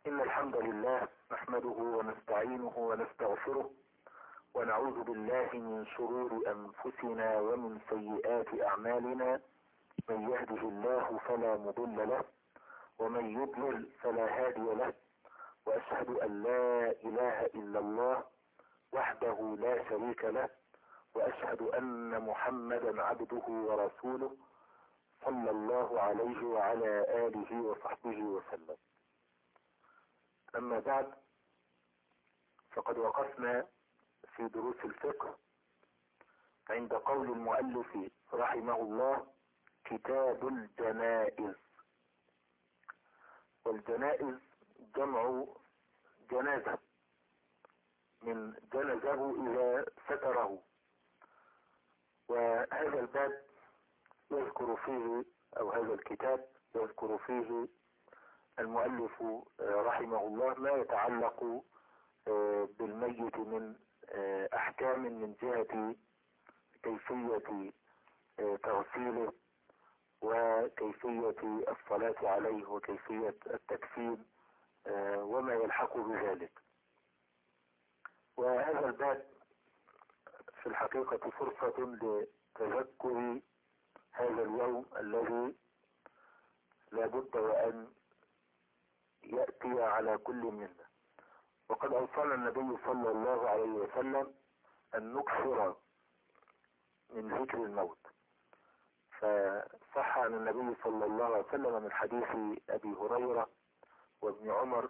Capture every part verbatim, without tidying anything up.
إن الحمد لله نحمده ونستعينه ونستغفره ونعوذ بالله من شرور أنفسنا ومن سيئات أعمالنا. من يهده الله فلا مضل له ومن يضلل فلا هادي له، وأشهد أن لا إله إلا الله وحده لا شريك له، وأشهد أن محمدا عبده ورسوله صلى الله عليه وعلى آله وصحبه وسلم. أما بعد، فقد وقفنا في دروس الفقه عند قول المؤلف رحمه الله: كتاب الجنائز. والجنائز جمع جنازة، من جنزه إذا ستره. وهذا الباب يذكر فيه أو هذا الكتاب يذكر فيه المؤلف رحمه الله ما يتعلق بالميت من أحكام من جهة كيفية تغسيله وكيفية الصلاة عليه وكيفية التكفين وما يلحق بذلك. وهذا الباب في الحقيقة فرصة لتذكر هذا اليوم الذي لا بد وأن يأتي على كل منا. وقد أوصانا النبي صلى الله عليه وسلم أن نكثر من ذكر الموت، فصح عن النبي صلى الله عليه وسلم من حديث أبي هريرة وابن عمر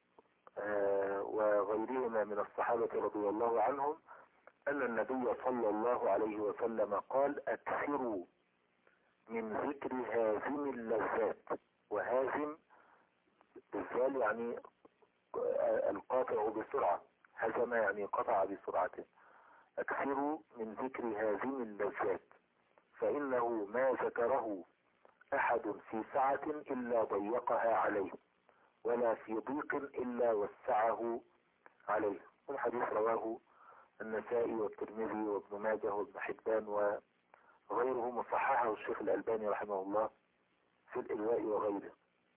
وغيرهما من الصحابة رضي الله عنهم أن النبي صلى الله عليه وسلم قال: أكثروا من ذكر هازم اللذات. وهازم بالذال يعني القاطع بسرعة، هزم يعني قطع بسرعته. أكثروا من ذكر هازم اللذات، فإنه ما ذكره أحد في سعة إلا ضيقها عليه، ولا في ضيق إلا وسعه عليه. والحديث رواه النسائي والترمذي وابن ماجه وابن حبان وغيره، مصححه الشيخ الألباني رحمه الله في الإلواء وغيره.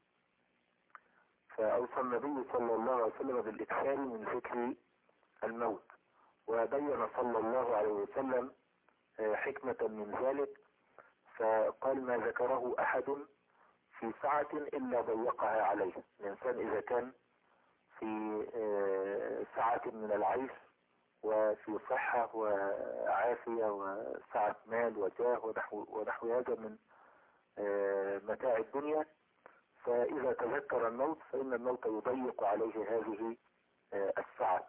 فأوصى النبي صلى الله عليه وسلم بالإكثار من ذكر الموت، وبين صلى الله عليه وسلم حكمة من ذلك، فقال: ما ذكره أحد في سعة إلا ضيقها عليه. الإنسان إذا كان في سعة من العيش وفي صحة وعافية وسعة مال وجاه ونحو, ونحو هذا من متاع الدنيا، فإذا تذكر الموت فإن الموت يضيق عليه هذه السعة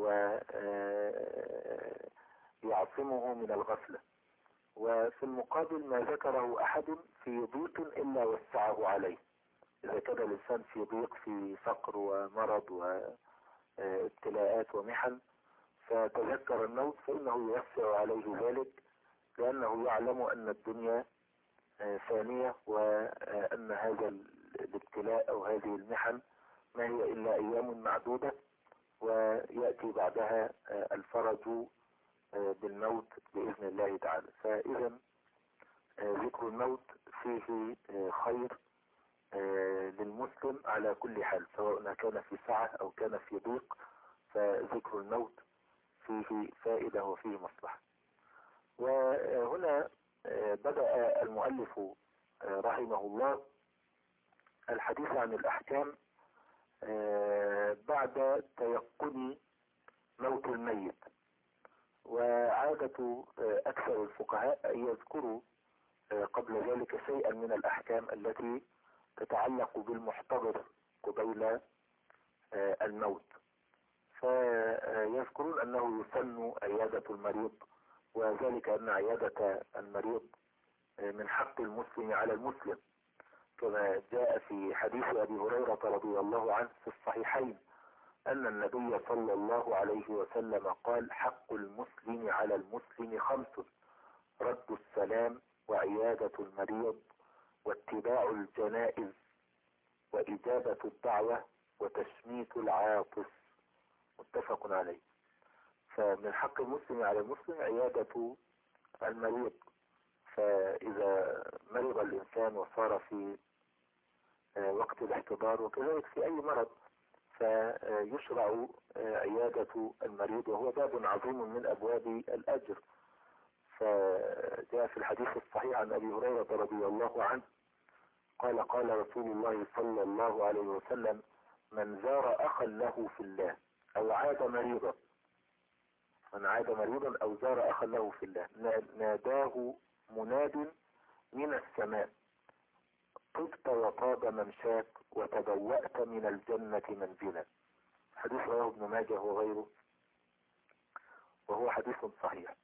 ويعصمه من الغفلة. وفي المقابل ما ذكره أحد في ضيق إلا وسعه عليه. إذا كان الإنسان في ضيق، في فقر ومرض وابتلاءات ومحن، فتذكر الموت فإنه يوسع عليه ذلك، لأنه يعلم أن الدنيا ثانية، وأن هذا الابتلاء أو هذه المحن ما هي إلا أيام معدودة، ويأتي بعدها الفرج بالموت بإذن الله تعالى. فإذا ذكر الموت فيه خير للمسلم على كل حال، سواء كان في سعة أو كان في ضيق، فذكر الموت فيه فائدة وفيه مصلحة. وهنا بدأ المؤلف رحمه الله الحديث عن الأحكام بعد تيقن موت الميت. وعادة أكثر الفقهاء أن يذكروا قبل ذلك شيئا من الأحكام التي تتعلق بالمحتضر قبيل الموت، فيذكرون أنه يسن عيادة المريض، وذلك أن عيادة المريض من حق المسلم على المسلم، كما جاء في حديث أبي هريرة رضي الله عنه في الصحيحين أن النبي صلى الله عليه وسلم قال: حق المسلم على المسلم خمس: رد السلام، وعيادة المريض، واتباع الجنائز، وإجابة الدعوة، وتشميت العاطس. متفق عليه. فمن حق المسلم على المسلم عيادة المريض، فإذا مرض الإنسان وصار في وقت الاحتضار، وكذلك في أي مرض، فيشرع عيادة المريض، وهو باب عظيم من أبواب الأجر. فجاء في الحديث الصحيح عن أبي هريرة رضي الله عنه قال قال رسول الله صلى الله عليه وسلم: من زار أخا له في الله أو عاد مريضا من عاد مريضا أو زار أخا له في الله ناداه مناد من السماء: طبت وطاب ممشاك وتبوأت من الجنة منزلا. حديث رواه ابن ماجه وغيره، وهو حديث صحيح.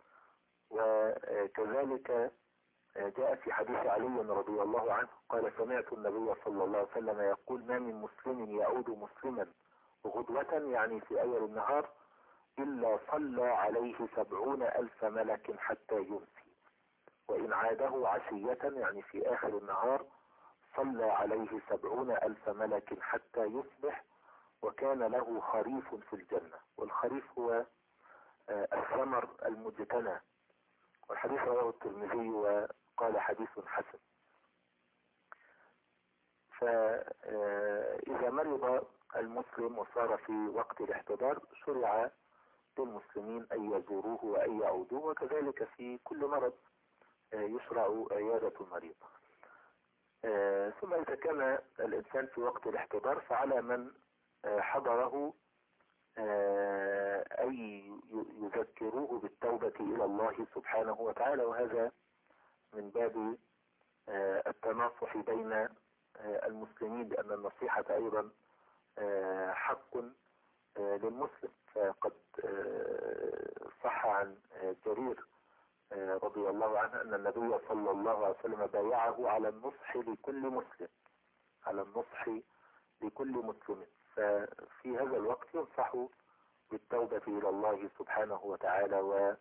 وكذلك جاء في حديث علي رضي الله عنه قال: سمعت النبي صلى الله عليه وسلم يقول: ما من مسلم يعود مسلما غدوة، يعني في أول النهار، إلا صلى عليه سبعون ألف ملك حتى يمسي، وإن عاده عشية، يعني في آخر النهار، صلى عليه سبعون ألف ملك حتى يصبح، وكان له خريف في الجنة. والخريف هو الثمر المجتنى. والحديث رواه الترمذي وقال حديث حسن. فإذا مرض المسلم وصار في وقت الاحتضار شرع للمسلمين أن يزوروه وأن يعودوه، وكذلك في كل مرض يشرع عيادة المريض. ثم إذا كان الإنسان في وقت الاحتضار فعلى من حضره أن يذكروه بالتوبة إلى الله سبحانه وتعالى، وهذا من باب التناصح بين المسلمين، لأن النصيحة أيضا حق للمسلم. فقد صح عن جرير رضي الله عنه أن النبي صلى الله عليه وسلم بايعه على النصح لكل مسلم على النصح لكل مسلم ففي هذا الوقت ينصح بالتوبة إلى الله سبحانه وتعالى،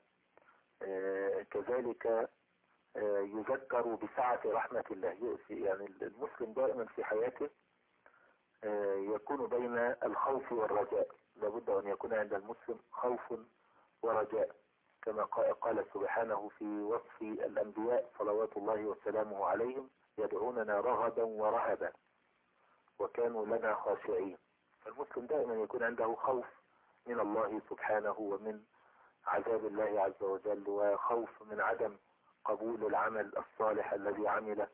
وكذلك يذكر بسعة رحمة الله. يعني المسلم دائما في حياته يكون بين الخوف والرجاء، لابد أن يكون عند المسلم خوف ورجاء، كما قال سبحانه في وصف الأنبياء صلوات الله وسلامه عليهم: يدعوننا رغبا ورهبا وكانوا لنا خاشعين. فالمسلم دائما يكون عنده خوف من الله سبحانه ومن عذاب الله عز وجل، وخوف من عدم قبول العمل الصالح الذي عمله.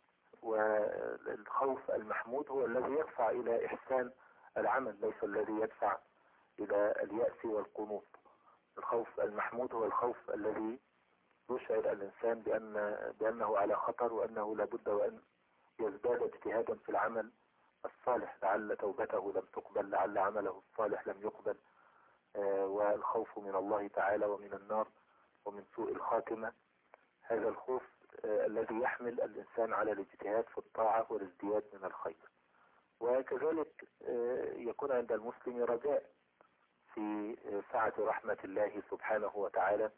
والخوف المحمود هو الذي يدفع إلى إحسان العمل، ليس الذي يدفع إلى اليأس والقنوط. الخوف المحمود هو الخوف الذي يشعر الإنسان بأن بأنه على خطر، وأنه لابد وأن يزداد اجتهادا في العمل الصالح، لعل توبته لم تقبل، لعل عمله الصالح لم يقبل. آه والخوف من الله تعالى ومن النار ومن سوء الخاتمة، هذا الخوف آه الذي يحمل الإنسان على الاجتهاد في الطاعة والازدياد من الخير. وكذلك آه يكون عند المسلم رجاء في سعة رحمة الله سبحانه وتعالى،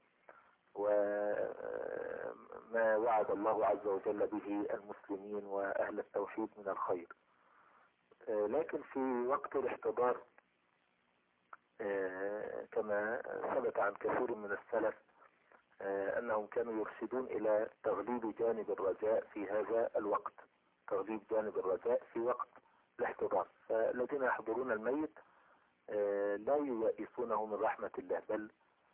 وما وعد الله عز وجل به المسلمين وأهل التوحيد من الخير. لكن في وقت الاحتضار كما ثبت عن كثير من السلف أنهم كانوا يرشدون إلى تغليب جانب الرجاء في هذا الوقت، تغليب جانب الرجاء في وقت الاحتضار. فالذين يحضرون الميت لا ييئسونه من رحمة الله، بل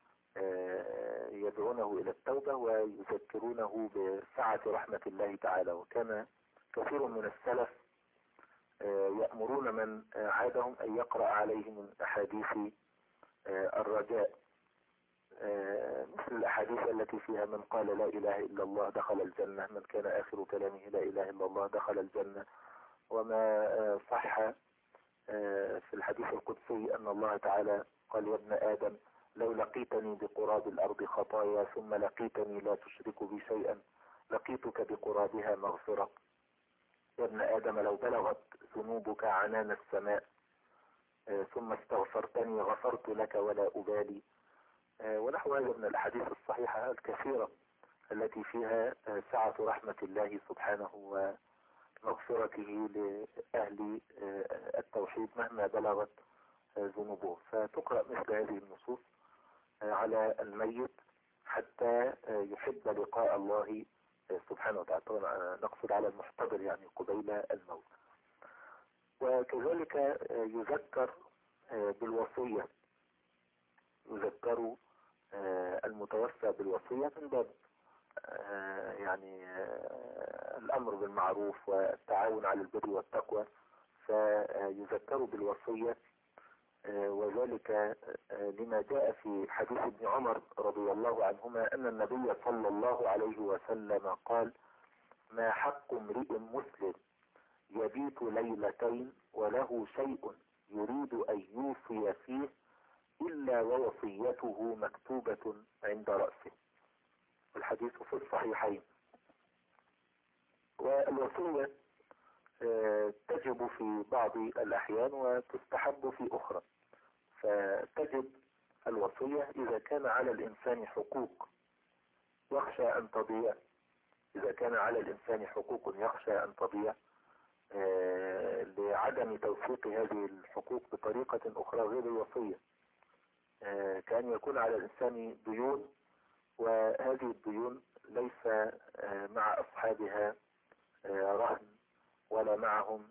يدعونه إلى التوبة ويذكرونه بسعة رحمة الله تعالى. وكان كثير من السلف يأمرون من عادهم أن يقرأ عليهم من أحاديث الرجاء، مثل الأحاديث التي فيها: من قال لا إله إلا الله دخل الجنة، من كان آخر كلامه لا إله إلا الله دخل الجنة. وما صح في الحديث القدسي أن الله تعالى قال: يا ابن آدم لو لقيتني بقراب الأرض خطايا ثم لقيتني لا تشرك بي شيئا لقيتك بقرابها مغفرة. يا ابن آدم لو بلغت ذنوبك عنان السماء ثم استغفرتني غفرت لك ولا أبالي. ونحو هذا من الأحاديث الصحيحة الكثيرة التي فيها سعة رحمة الله سبحانه ومغفرته لأهل التوحيد مهما بلغت ذنوبه. فتقرأ مثل هذه النصوص على الميت حتى يحب لقاء الله سبحانه وتعالى. طبعا نقصد على المحتضر يعني قبيل الموت. وكذلك يذكر بالوصية، يذكر المتوفى بالوصية من باب يعني الأمر بالمعروف والتعاون على البر والتقوى، فيذكر بالوصية. وذلك لما جاء في حديث ابن عمر رضي الله عنهما أن النبي صلى الله عليه وسلم قال: ما حق امرئ مسلم يبيت ليلتين وله شيء يريد أن يوصي فيه إلا ووصيته مكتوبة عند رأسه. الحديث في الصحيحين. والوصية تجب في بعض الأحيان وتستحب في أخرى. فتجب الوصية إذا كان على الإنسان حقوق يخشى أن تضيع، إذا كان على الإنسان حقوق يخشى أن تضيع لعدم توثيق هذه الحقوق بطريقة أخرى غير الوصية، كان يكون على الإنسان ديون، وهذه الديون ليس مع أصحابها رهن ولا معهم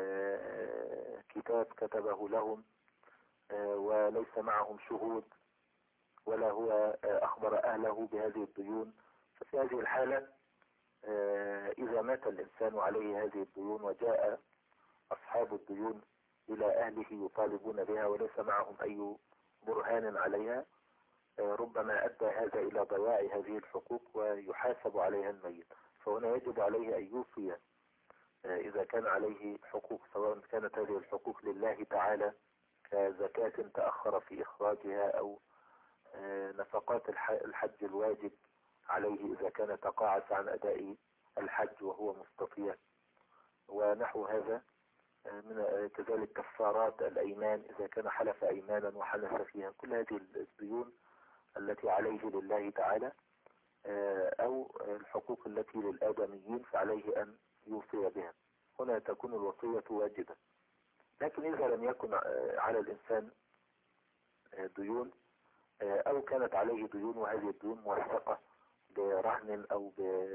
كتاب كتبه لهم وليس معهم شهود ولا هو أخبر أهله بهذه الديون. ففي هذه الحالة إذا مات الإنسان عليه هذه الديون وجاء أصحاب الديون إلى أهله يطالبون بها وليس معهم أي برهان عليها، ربما أدى هذا إلى ضياع هذه الحقوق ويحاسب عليها الميت. فهنا يجب عليه أن يوصي إذا كان عليه حقوق، سواء كانت هذه الحقوق لله تعالى كزكاة تأخر في إخراجها، أو نفقات الحج الواجب عليه إذا كان تقاعس عن أداء الحج وهو مستطيع ونحو هذا. من كذلك كفارات الأيمان إذا كان حلف أيمانا وحنث فيها. كل هذه الديون التي عليه لله تعالى أو الحقوق التي للآدميين فعليه أن يوصي بها. هنا تكون الوصية واجبة. لكن إذا لم يكن على الإنسان ديون أو كانت عليه ديون وهذه الديون موثقة برهن أو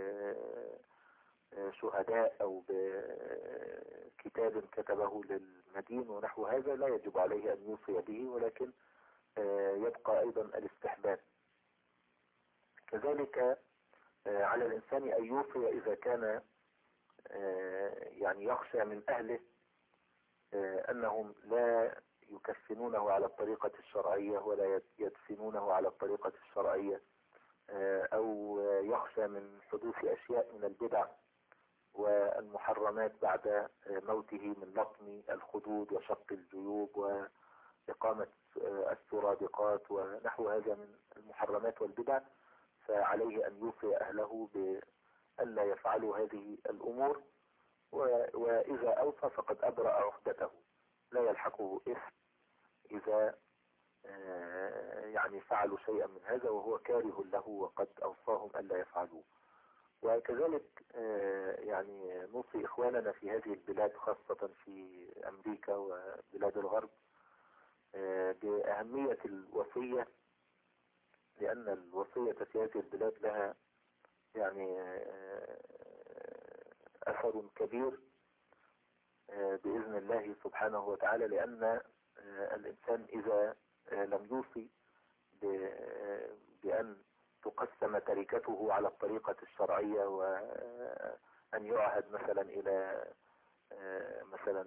بشهداء أو بكتاب كتبه للمدين ونحو هذا، لا يجب عليه أن يوصي به، ولكن يبقى أيضا الاستحباب. كذلك على الإنسان أن يوصي إذا كان يعني يخشى من أهله أنهم لا يكفنونه على الطريقة الشرعية ولا يدفنونه على الطريقة الشرعية، أو يخشى من حدوث أشياء من البدع والمحرمات بعد موته من لطم الخدود وشق الجيوب وإقامة السرادقات ونحو هذا من المحرمات والبدع، فعليه أن يوصي أهله بألا يفعلوا هذه الأمور. وإذا أوصى فقد أبرأ عهدته، لا يلحقه إثم إذا يعني فعلوا شيئا من هذا وهو كاره له وقد أوصاهم ألا يفعلوه. وكذلك يعني نوصي إخواننا في هذه البلاد خاصة في أمريكا وبلاد الغرب بأهمية الوصية، لأن الوصية في هذه البلاد لها يعني أثر كبير بإذن الله سبحانه وتعالى، لأن الإنسان إذا لم يوصي بأن تقسم تركته على الطريقة الشرعية وأن يعهد مثلا إلى مثلا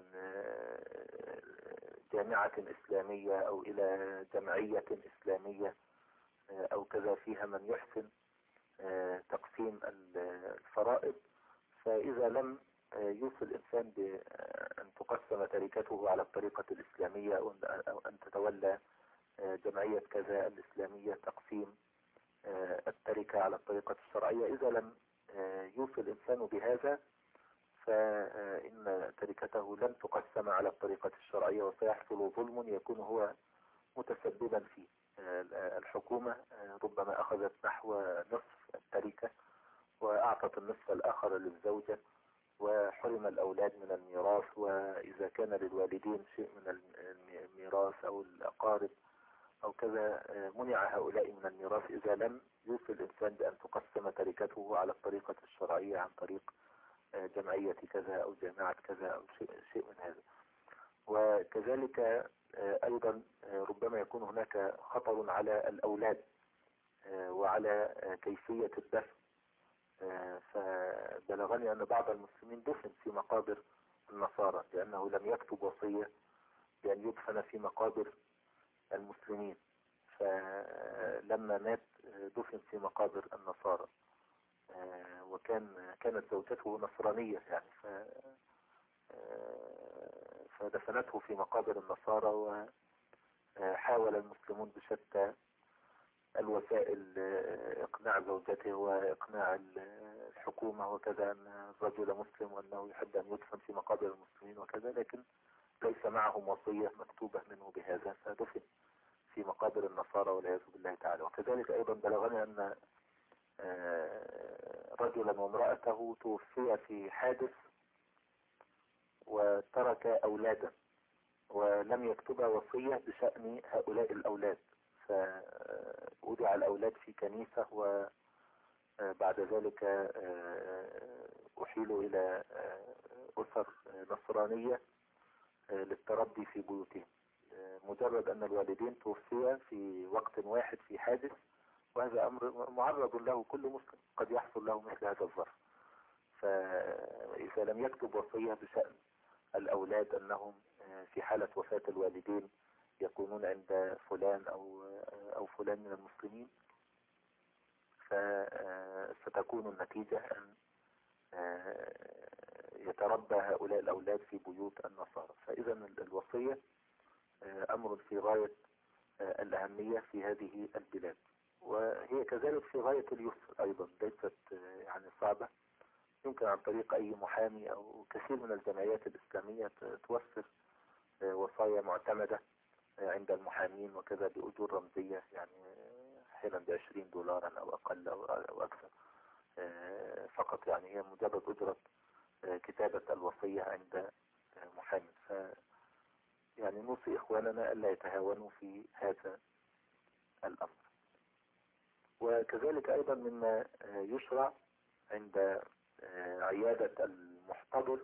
جامعة إسلامية أو إلى جمعية إسلامية أو كذا فيها من يحسن تقسيم الفرائض، فإذا لم يوصي الإنسان بأن تقسم تركته على الطريقة الإسلامية أو أن تتولى جمعية كذا الإسلامية تقسيم التركة على الطريقة الشرعية، إذا لم يوصي الإنسان بهذا فإن تركته لن تقسم على الطريقة الشرعية وسيحصل ظلم يكون هو متسببا فيه. الحكومة ربما أخذت نحو نصف التركة وأعطت النصف الآخر للزوجة وحرم الأولاد من الميراث، وإذا كان للوالدين شيء من الميراث أو الأقارب أو كذا منع هؤلاء من الميراث إذا لم يوصي الإنسان بأن تقسم تركته على الطريقة الشرعية عن طريق جمعية كذا أو جامعة كذا أو شيء, شيء من هذا. كذلك أيضا ربما يكون هناك خطر على الأولاد وعلى كيفية الدفن. فبلغني أن بعض المسلمين دفن في مقابر النصارى لأنه لم يكتب وصية بأن يدفن في مقابر المسلمين، فلما مات دفن في مقابر النصارى، وكان كانت زوجته نصرانية يعني ف فدفنته في مقابر النصارى. وحاول المسلمون بشتى الوسائل اقناع زوجته واقناع الحكومة وكذا ان الرجل مسلم وانه يحب ان يدفن في مقابر المسلمين وكذا، لكن ليس معهم وصية مكتوبة منه بهذا، فدفن في مقابر النصارى والعياذ بالله تعالى. وكذلك ايضا بلغني ان رجلا وامرأته توفي في حادث وترك اولادا ولم يكتب وصية بشأن هؤلاء الاولاد، فوضع الاولاد في كنيسة وبعد ذلك احيلوا الى اسر نصرانية للتربي في بيوتهم، مجرد ان الوالدين توفيا في وقت واحد في حادث، وهذا امر معرض له كل مسلم، قد يحصل له مثل هذا الظرف. فاذا لم يكتب وصية بشأن الاولاد انهم في حالة وفاة الوالدين يكونون عند فلان او او فلان من المسلمين، فستكون النتيجة ان يتربى هؤلاء الاولاد في بيوت النصارى. فاذا الوصية امر في غاية الاهمية في هذه البلاد، وهي كذلك في غاية اليسر ايضا، ليست يعني صعبة. يمكن عن طريق اي محامي او كثير من الجمعيات الاسلامية توفر وصايا معتمدة عند المحامين وكذا بأجور رمزية، يعني احيانا بعشرين دولارا او اقل او اكثر فقط، يعني هي مجرد اجرة كتابة الوصية عند محامي. ف يعني نوصي اخواننا الا يتهاونوا في هذا الامر. وكذلك ايضا مما يشرع عند عيادة المحتضر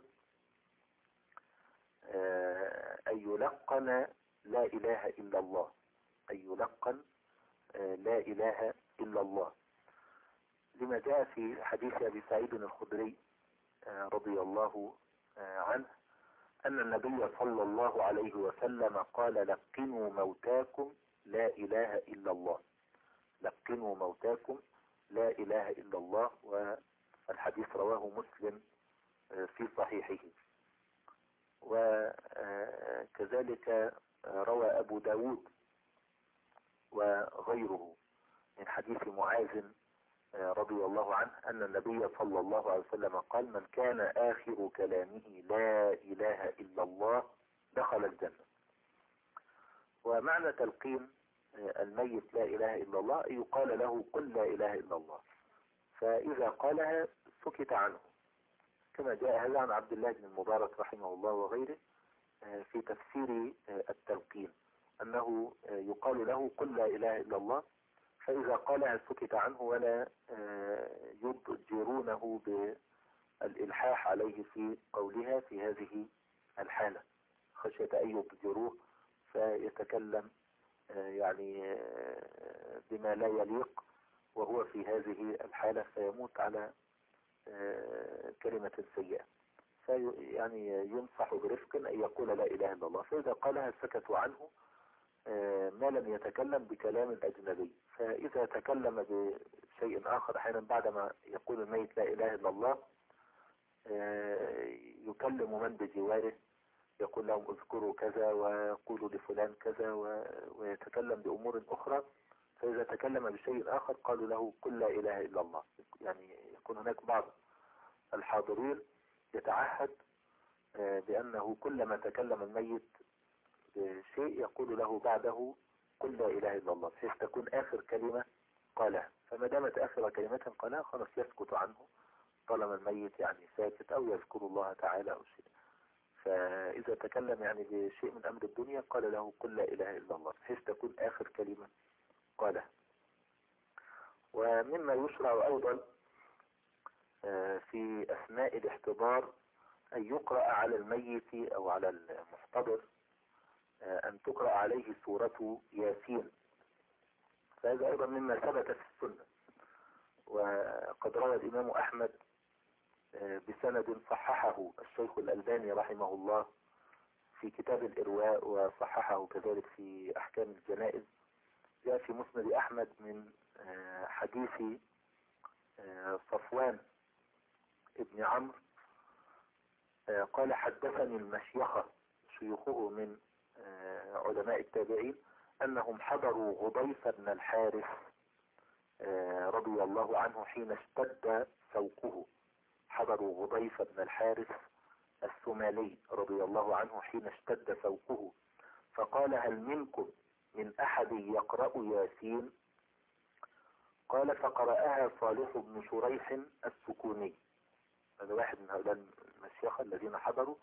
ان يلقن لا اله الا الله، ان يلقن لا اله الا الله، لما جاء في حديث ابي سعيد الخدري رضي الله عنه ان النبي صلى الله عليه وسلم قال: لقنوا موتاكم لا اله الا الله، لقنوا موتاكم لا اله الا الله. والحديث رواه مسلم في صحيحه. وكذلك روى ابو داود وغيره من حديث معاذ رضي الله عنه ان النبي صلى الله عليه وسلم قال: من كان اخر كلامه لا اله الا الله دخل الجنة. ومعنى تلقين الميت لا اله الا الله يقال له قل لا اله الا الله، فاذا قالها سكت عنه، كما جاء هذا عن عبد الله بن المبارك رحمه الله وغيره في تفسير التلقين، انه يقال له قل لا اله الا الله، فاذا قالها سكت عنه ولا يضجرونه بالالحاح عليه في قولها في هذه الحالة خشية ان يضجروه فيتكلم يعني بما لا يليق وهو في هذه الحالة فيموت على كلمة سيئة. فيعني ينصح برفق ان يقول لا اله الا الله، فاذا قالها سكتوا عنه ما لم يتكلم بكلام اجنبي. فاذا تكلم بشيء اخر احيانا بعدما يقول الميت لا اله الا الله يكلم من بجواره، يقول لهم اذكروا كذا ويقولوا لفلان كذا ويتكلم بامور اخرى. فاذا تكلم بشيء اخر قالوا له قل لا اله الا الله. يعني يكون هناك بعض الحاضرين يتعهد بانه كلما تكلم الميت بشيء يقول له بعده قل لا اله الا الله، بحيث تكون اخر كلمة قالها. فما دامت اخر كلمة قالها خلاص يسكت عنه طالما الميت يعني ساكت او يذكر الله تعالى او شيء. فاذا تكلم يعني بشيء من امر الدنيا قال له قل لا اله الا الله، بحيث تكون اخر كلمة قالها. ومما يشرع ايضا في اثناء الاحتضار ان يقرأ على الميت او على المحتضر أن تقرأ عليه سورة ياسين، فهذا أيضا مما ثبت في السنة. وقد روى الإمام أحمد بسند صححه الشيخ الألباني رحمه الله في كتاب الإرواء، وصححه كذلك في أحكام الجنائز. جاء في مسند أحمد من حديث صفوان ابن عمرو قال حدثني المشيخة شيوخه من علماء التابعين أنهم حضروا غضيف بن الحارث رضي الله عنه حين اشتد سوقه. حضروا غضيف بن الحارث الثمالي رضي الله عنه حين اشتد سوقه، فقال هل منكم من أحد يقرأ ياسين؟ قال فقرأها صالح بن شريح السكوني، هذا واحد من هؤلاء المشيخة الذين حضروا،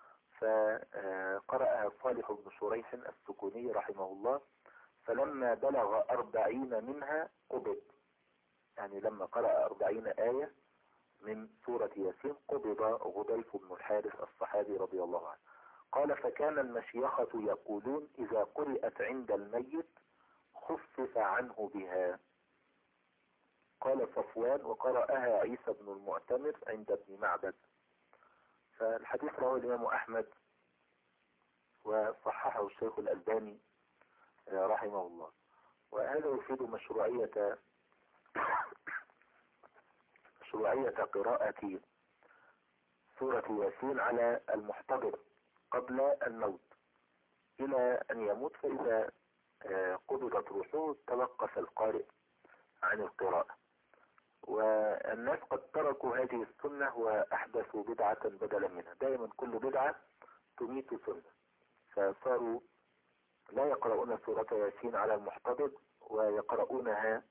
فقرأها صالح بن شريح السكوني رحمه الله، فلما بلغ أربعين منها قبض، يعني لما قرأ أربعين آية من سورة ياسين قبض غضيف بن الحارث الصحابي رضي الله عنه. قال فكان المشيخة يقولون إذا قرأت عند الميت خفف عنه بها. قال صفوان وقرأها عيسى بن المعتمر عند ابن معبد. فالحديث رواه الإمام أحمد وصححه الشيخ الألباني رحمه الله. وهذا يفيد مشروعية مشروعية قراءة سورة ياسين على المحتضر قبل الموت إلى أن يموت، فإذا قبضت روحه توقف القارئ عن القراءة. والناس قد تركوا هذه السنة وأحدثوا بدعة بدلا منها. دائما كل بدعة تميت سنة، فصاروا لا يقرؤون سورة ياسين على المحتضر ويقرؤونها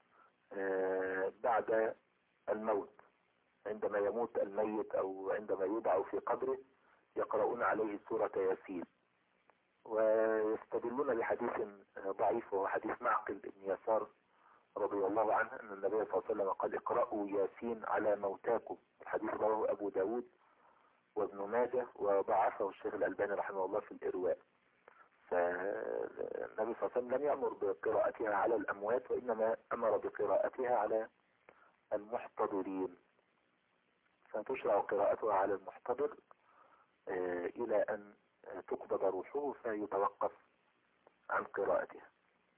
بعد الموت، عندما يموت الميت أو عندما يوضع في قبره يقرؤون عليه سورة ياسين، ويستدلون بحديث ضعيف وهو حديث معقل بن يسار رضي الله عنه أن النبي صلى الله عليه وسلم قال اقرأوا ياسين على موتاكم. الحديث رواه أبو داود وابن ماجه وضعفه الشيخ الألباني رحمه الله في الإرواء. فالنبي صلى الله عليه وسلم لم يأمر بقراءتها على الأموات، وإنما أمر بقراءتها على المحتضرين، فتشرع قراءتها على المحتضر إلى أن تقبض روحه فيتوقف عن قراءتها.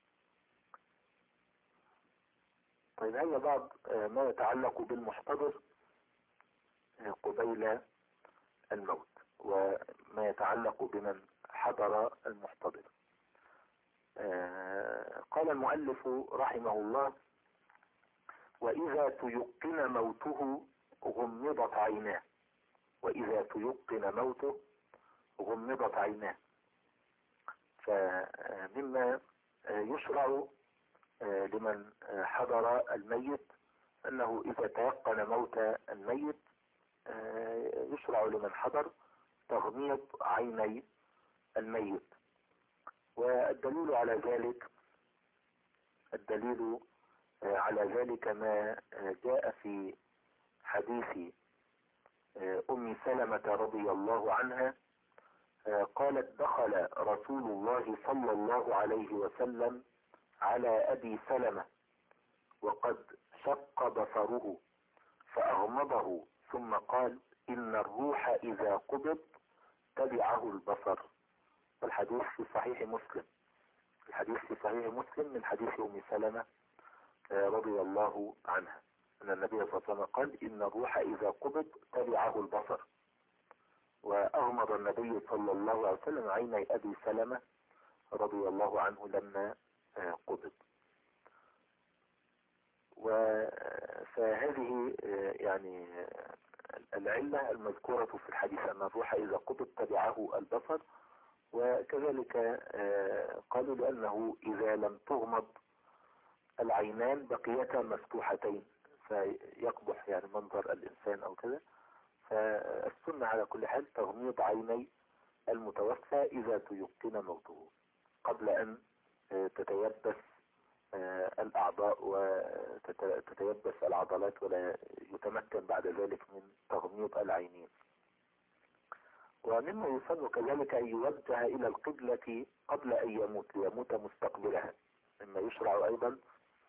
طيب هذا بعض ما يتعلق بالمحتضر قبيل الموت، وما يتعلق بمن حضر المحتضر. قال المؤلف رحمه الله وإذا تيقن موته غمضت عيناه. وإذا تيقن موته غمضت عيناه. فمما يشرع لمن حضر الميت أنه إذا تيقن موت الميت يشرع لمن حضر تغميض عيني الميت. والدليل على ذلك الدليل على ذلك ما جاء في حديث أم سلمة رضي الله عنها قالت دخل رسول الله صلى الله عليه وسلم على أبي سلمة وقد شق بصره فأغمضه ثم قال إن الروح إذا قبض تبعه البصر. والحديث في صحيح مسلم الحديث في صحيح مسلم من حديث أم سلمة رضي الله عنها أن النبي صلى الله عليه وسلم قال إن الروح إذا قبض تبعه البصر. وأغمض النبي صلى الله عليه وسلم عيني أبي سلمة رضي الله عنه لما قبض. فهذه يعني العلة المذكورة في الحديث أن الروح إذا قبض تبعه البصر. وكذلك قالوا لأنه إذا لم تغمض العينان بقيتا مفتوحتين فيقبح يعني منظر الإنسان أو كذا. فالسنة على كل حال تغميض عيني المتوفى إذا تيقن موته قبل أن تتيبس الأعضاء وتتيبس العضلات ولا يتمكن بعد ذلك من تغميض العينين. ومما يسن كذلك أن يوجه إلى القبلة قبل أن يموت ليموت مستقبلها. مما يشرع أيضا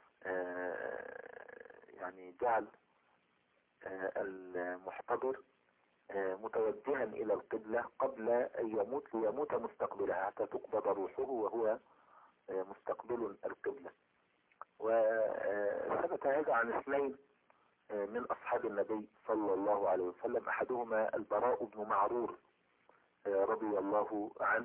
يعني جعل المحتضر متوجها إلى القبلة قبل أن يموت ليموت مستقبلها حتى تقبض روحه وهو مستقبل القبلة. وثبت هذا عن اثنين من أصحاب النبي صلى الله عليه وسلم، أحدهما البراء بن معرور رضي الله عنه،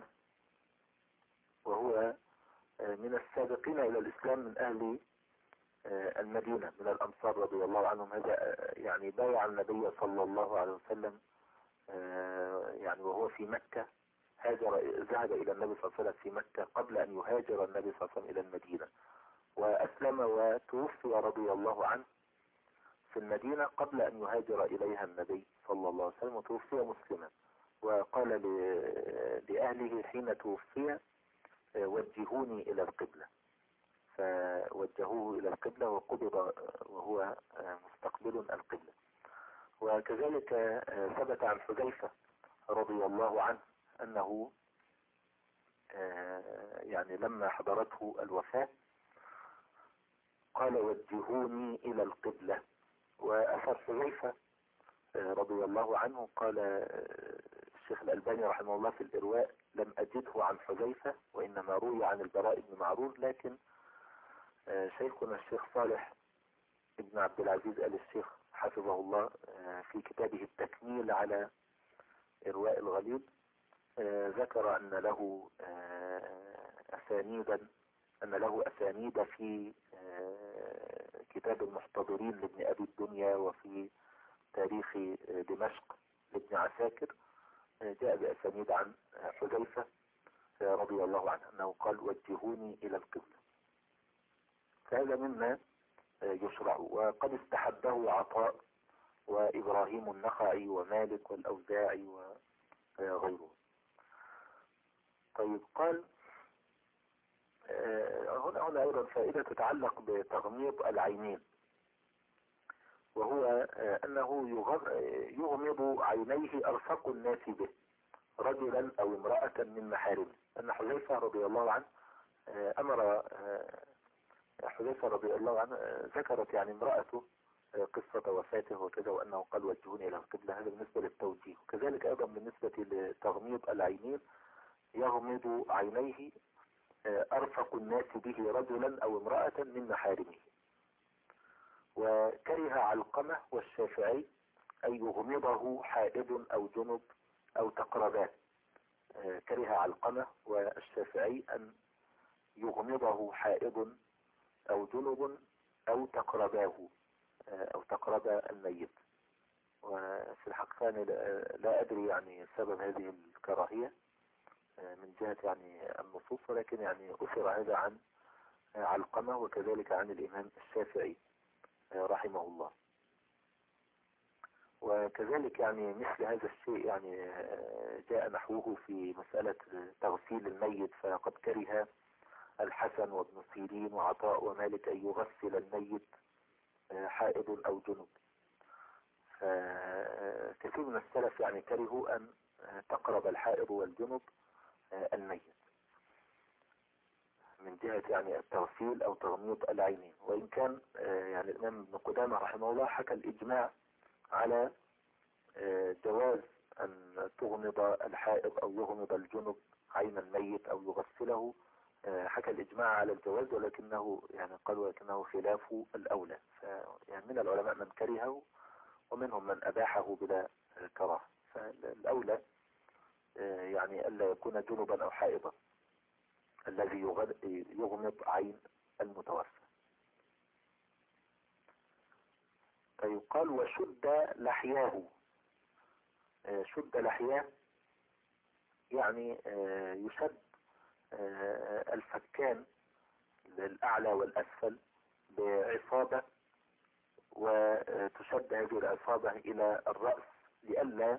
وهو من السابقين إلى الإسلام من أهل المدينة من الأنصار رضي الله عنهم. هذا يعني بايع النبي صلى الله عليه وسلم يعني وهو في مكة، هاجر ذهب إلى النبي صلى الله عليه وسلم في مكة قبل أن يهاجر النبي صلى الله عليه وسلم إلى المدينة، وأسلم وتوفي رضي الله عنه في المدينة قبل أن يهاجر إليها النبي صلى الله عليه وسلم، وتوفي مسلما. وقال لأهله حين توفي وجهوني إلى القبلة، فوجهوه إلى القبلة وقبض وهو مستقبل القبلة. وكذلك ثبت عن حذيفة رضي الله عنه أنه يعني لما حضرته الوفاة قال وجهوني إلى القبلة. وأثر حذيفة رضي الله عنه قال الشيخ الألباني رحمه الله في الإرواء لم أجده عن حذيفة وإنما روي عن البراء بن معرور، لكن شيخنا الشيخ صالح ابن عبد العزيز آل الشيخ حفظه الله في كتابه التكميل على إرواء الغليل ذكر أن له أسانيدا أن له أسانيد في كتاب المحتضرين لابن أبي الدنيا وفي تاريخ دمشق لابن عساكر، جاء بأسانيد عن حذيفة رضي الله عنه أنه قال وجهوني إلى القبلة. فهذا مما يشرع، وقد استحبه عطاء وإبراهيم النخعي ومالك والأوزاعي وغيره. طيب قال هنا هنا أيضا فائدة تتعلق بتغميض العينين، وهو أنه يغمض عينيه أرفق الناس به رجلا أو امرأة من محارمه. أن حذيفة رضي الله عنه أمر حذيفة رضي الله عنه ذكرت يعني امرأته قصة وفاته وكذا، وأنه قال وجهوني إلى القبلة. هذا بالنسبة للتوجيه. وكذلك أيضا بالنسبة لتغميض العينين يغمض عينيه أرفق الناس به رجلا أو امرأة من محارمه. وكره علقمة والشافعي أن يغمضه حائض أو جنب أو تقربان. كره علقمة والشافعي أن يغمضه حائض أو جنب أو تقرباه أو تقرب الميت. وفي الحقيقة لا أدري يعني سبب هذه الكراهية من جهة يعني النصوص، ولكن يعني أثر هذا عن علقمة وكذلك عن الإمام الشافعي رحمه الله. وكذلك يعني مثل هذا الشيء يعني جاء نحوه في مسألة تغسيل الميت، فقد كره الحسن وابن سيرين وعطاء ومالك أن يغسل الميت حائض أو جنب. فكثير من السلف يعني كرهوا أن تقرب الحائض والجنب الميت من جهة يعني التغسيل أو تغميض العينين. وإن كان يعني الإمام ابن قدامة رحمه الله حكى الإجماع على جواز أن تغمض الحائض أو يغمض الجنب عين الميت أو يغسله، حكى الإجماع على الجواز، ولكنه يعني قال ولكنه خلاف الأولى. يعني من العلماء من كرهه ومنهم من أباحه بلا كراهة. فالأولى يعني ألا يكون جنبا أو حائضا الذي يغمض عين المتوفى. فيقال وشد لحياه. شد لحياه يعني يشد الفكان للأعلى والأسفل بعصابة، وتشد هذه العصابة إلى الرأس لئلا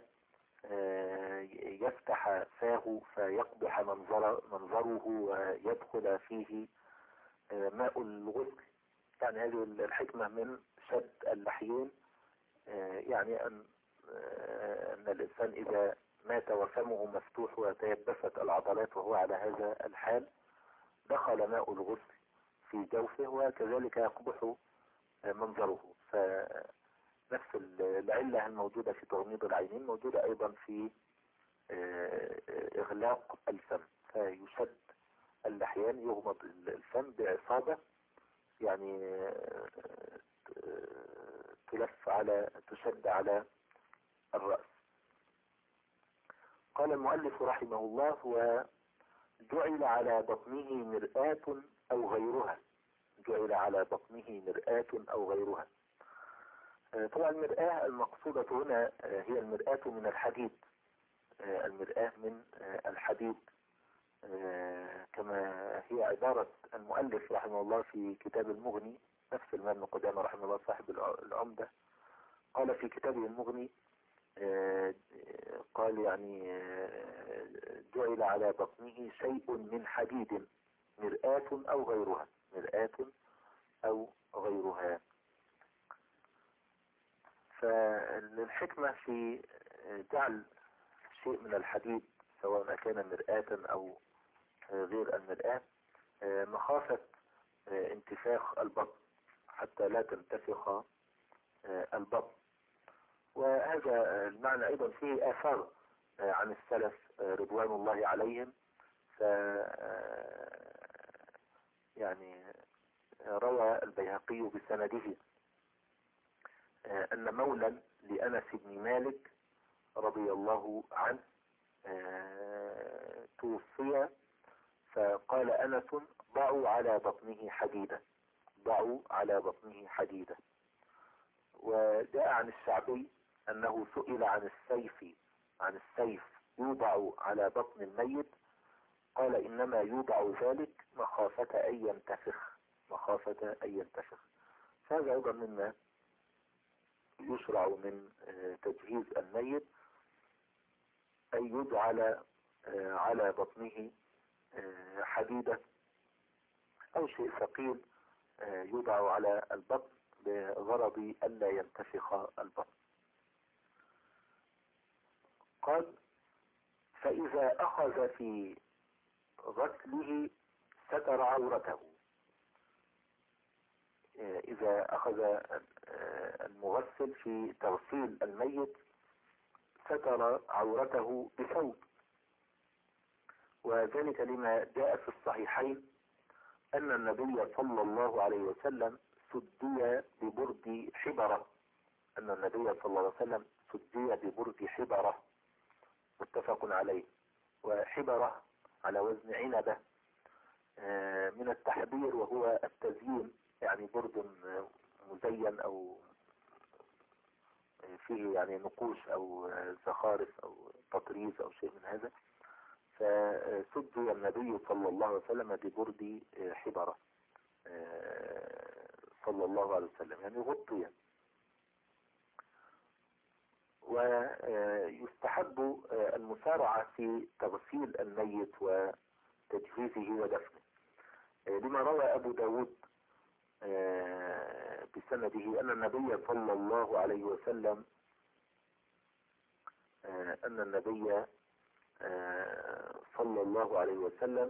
يفتح فاه فيقبح منظر منظره ويدخل فيه ماء الغسل. يعني هذه الحكمة من شد اللحيين، يعني أن أن الإنسان إذا مات وفمه مفتوح وتيبست العضلات وهو على هذا الحال، دخل ماء الغسل في جوفه وكذلك يقبح منظره. فنفس العلة الموجودة في تغميض العينين موجودة أيضا في إغلاق الفم، فيشد اللحيان، يغمض الفم بعصابة يعني تلف على تشد على الرأس. قال المؤلف رحمه الله: وجعل على بطنه مرآة أو غيرها. جعل على بطنه مرآة أو غيرها. طبعا المرآة المقصودة هنا هي المرآة من الحديد، المرآة من الحديد كما هي عبارة المؤلف رحمه الله في كتاب المغني، نفس الإمام ابن قدامة رحمه الله صاحب العمدة، قال في كتابه المغني قال يعني جعل على بطنه شيء من حديد مرآة أو غيرها، مرآة أو غيرها. فالحكمة في جعل شيء من الحديد سواء كان مرآة أو غير المرآة مخافة انتفاخ البطن حتى لا تنتفخ البطن. وهذا المعنى أيضا فيه آثار عن السلف رضوان الله عليهم. ف يعني روى البيهقي بسنده أن مولا لأنس بن مالك رضي الله عنه توفي، فقال أنس: ضعوا على بطنه حديدا، ضعوا على بطنه حديدا. وجاء عن الشعبي أنه سئل عن السيف عن السيف يوضع على بطن الميت، قال: إنما يوضع ذلك مخافة أن ينتفخ، مخافة أن ينتفخ. فهذا أيضا مما يشرع من تجهيز الميت، أن يجعل على بطنه حديدة أو شيء ثقيل يوضع على البطن بغرض ألا ينتفخ البطن. قال: فإذا أخذ في غسله ستر عورته. إذا أخذ المغسل في تغسيل الميت ستر عورته بثوب، وذلك لما جاء في الصحيحين أن النبي صلى الله عليه وسلم سدي ببرد حبرة، أن النبي صلى الله عليه وسلم سدي ببرد حبرة متفق عليه. وحبرة على وزن عنبة من التحبير وهو التزيين، يعني برد مزين أو فيه يعني نقوش أو زخارف أو تطريز أو شيء من هذا. فسدي النبي صلى الله عليه وسلم ببرد حبرة صلى الله عليه وسلم، يعني غطيا. ويستحب المسارعة في تغسيل الميت وتجهيزه ودفنه، لما روى أبو داود بسنده أن النبي صلى الله عليه وسلم أن النبي صلى الله عليه وسلم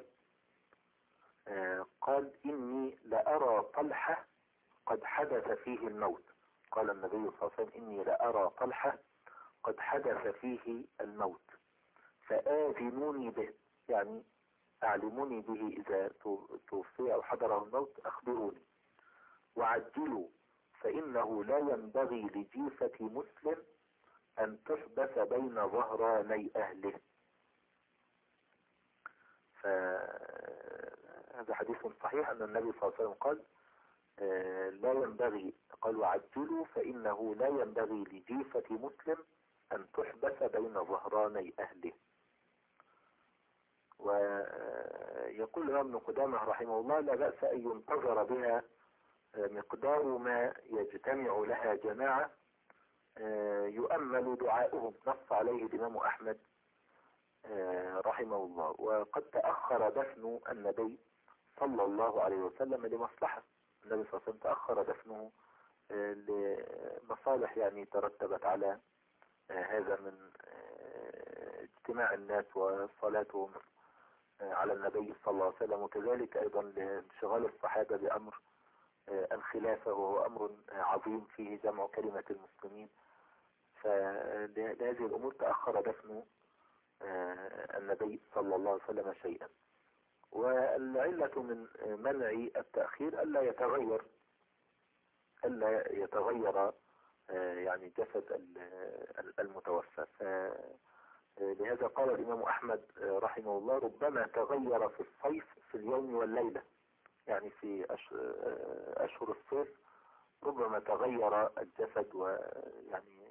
قال: إني لأرى طلحة قد حدث فيه الموت. قال النبي صلى الله عليه وسلم: إني لأرى طلحة قد حدث فيه الموت فآذنوني به، يعني أعلموني به إذا توفي أو حضره الموت، أخبروني. وعجلوا فإنه لا ينبغي لجيفة مسلم أن تحبس بين ظهراني أهله. فهذا حديث صحيح أن النبي صلى الله عليه وسلم قال لا ينبغي، قال: وعجلوا فإنه لا ينبغي لجيفة مسلم أن تحبس بين ظهراني أهله. ويقول الإمام ابن قدامة رحمه الله: لا بأس أن ينتظر بها مقدار ما يجتمع لها جماعة يؤمل دعاؤهم، نص عليه الإمام أحمد رحمه الله. وقد تأخر دفن النبي صلى الله عليه وسلم لمصلحة، النبي صلى الله عليه وسلم تأخر دفنه لمصالح يعني ترتبت على هذا من لاجتماع الناس وصلاتهم على النبي صلى الله عليه وسلم، وكذلك أيضا لانشغال الصحابة بأمر الخلافة، وهو أمر عظيم فيه جمع كلمة المسلمين. فلهذه الأمور تأخر دفن النبي صلى الله عليه وسلم شيئا. والعلة من منع التأخير ألا يتغير ألا يتغير يعني جسد المتوفى. لهذا قال الإمام أحمد رحمه الله: ربما تغير في الصيف في اليوم والليلة، يعني في أشهر الصيف ربما تغير الجسد، ويعني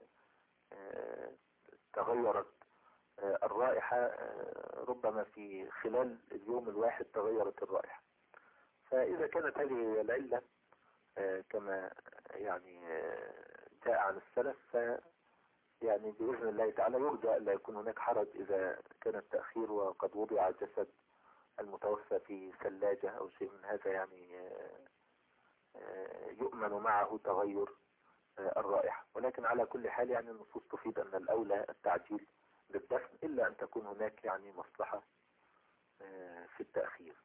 تغيرت الرائحة، ربما في خلال اليوم الواحد تغيرت الرائحة. فإذا كانت هذه العلة كما يعني جاء عن السلف، ف يعني بإذن الله تعالى يرجى أن لا يكون هناك حرج إذا كان التأخير وقد وضع جسد المتوفى في ثلاجة أو شيء من هذا، يعني يؤمن معه تغير الرائحة. ولكن على كل حال يعني النصوص تفيد أن الأولى التعجيل بالدفن، إلا أن تكون هناك يعني مصلحة في التأخير.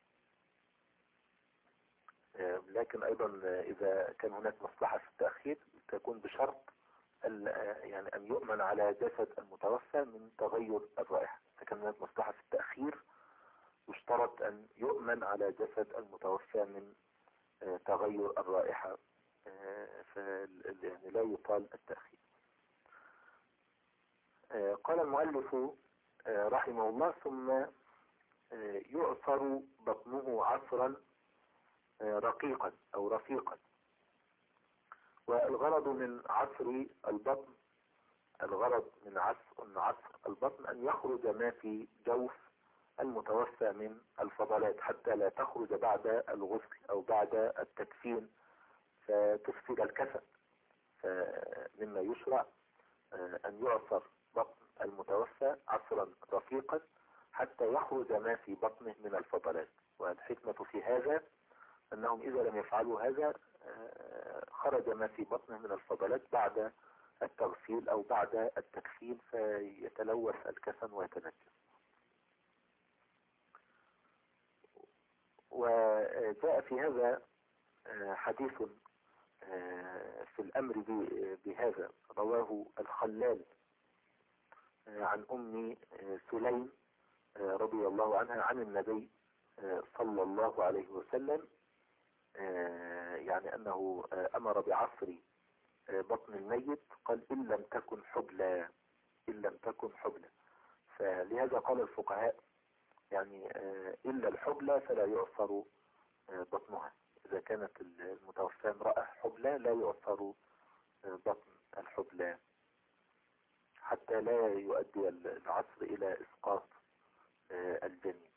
لكن أيضا إذا كان هناك مصلحة في التأخير تكون بشرط يعني أن يؤمن على جسد المتوفى من تغير الرائحة. إذا كان هناك مصلحة في التأخير يشترط أن يؤمن على جسد المتوفى من تغير الرائحة، يعني لا يطال التأخير. قال المؤلف رحمه الله: ثم يعصر بطنه عصرا رقيقا أو رفيقا. والغرض من عصر البطن الغرض من عصر عصر البطن أن يخرج ما في جوف المتوفى من الفضلات، حتى لا تخرج بعد الغسل أو بعد التكفين فتفسد الكفن. فمما يشرع أن يعصر بطن المتوفى عصرا رفيقا حتى يخرج ما في بطنه من الفضلات. والحكمة في هذا أنهم إذا لم يفعلوا هذا خرج ما في بطنه من الفضلات بعد التغسيل أو بعد التكفين، فيتلوث الكفن ويتنجس. وجاء في هذا حديث في الأمر بهذا، رواه الخلال عن أم سليم رضي الله عنها عن النبي صلى الله عليه وسلم، يعني أنه أمر بعصر بطن الميت، قال: إن لم تكن حبلى إن لم تكن حبلى. فلهذا قال الفقهاء يعني إلا الحبلى فلا يعصر بطنها. إذا كانت المتوفى امرأة حبلى لا يعصر بطن الحبلى حتى لا يؤدي العصر إلى إسقاط الجنين.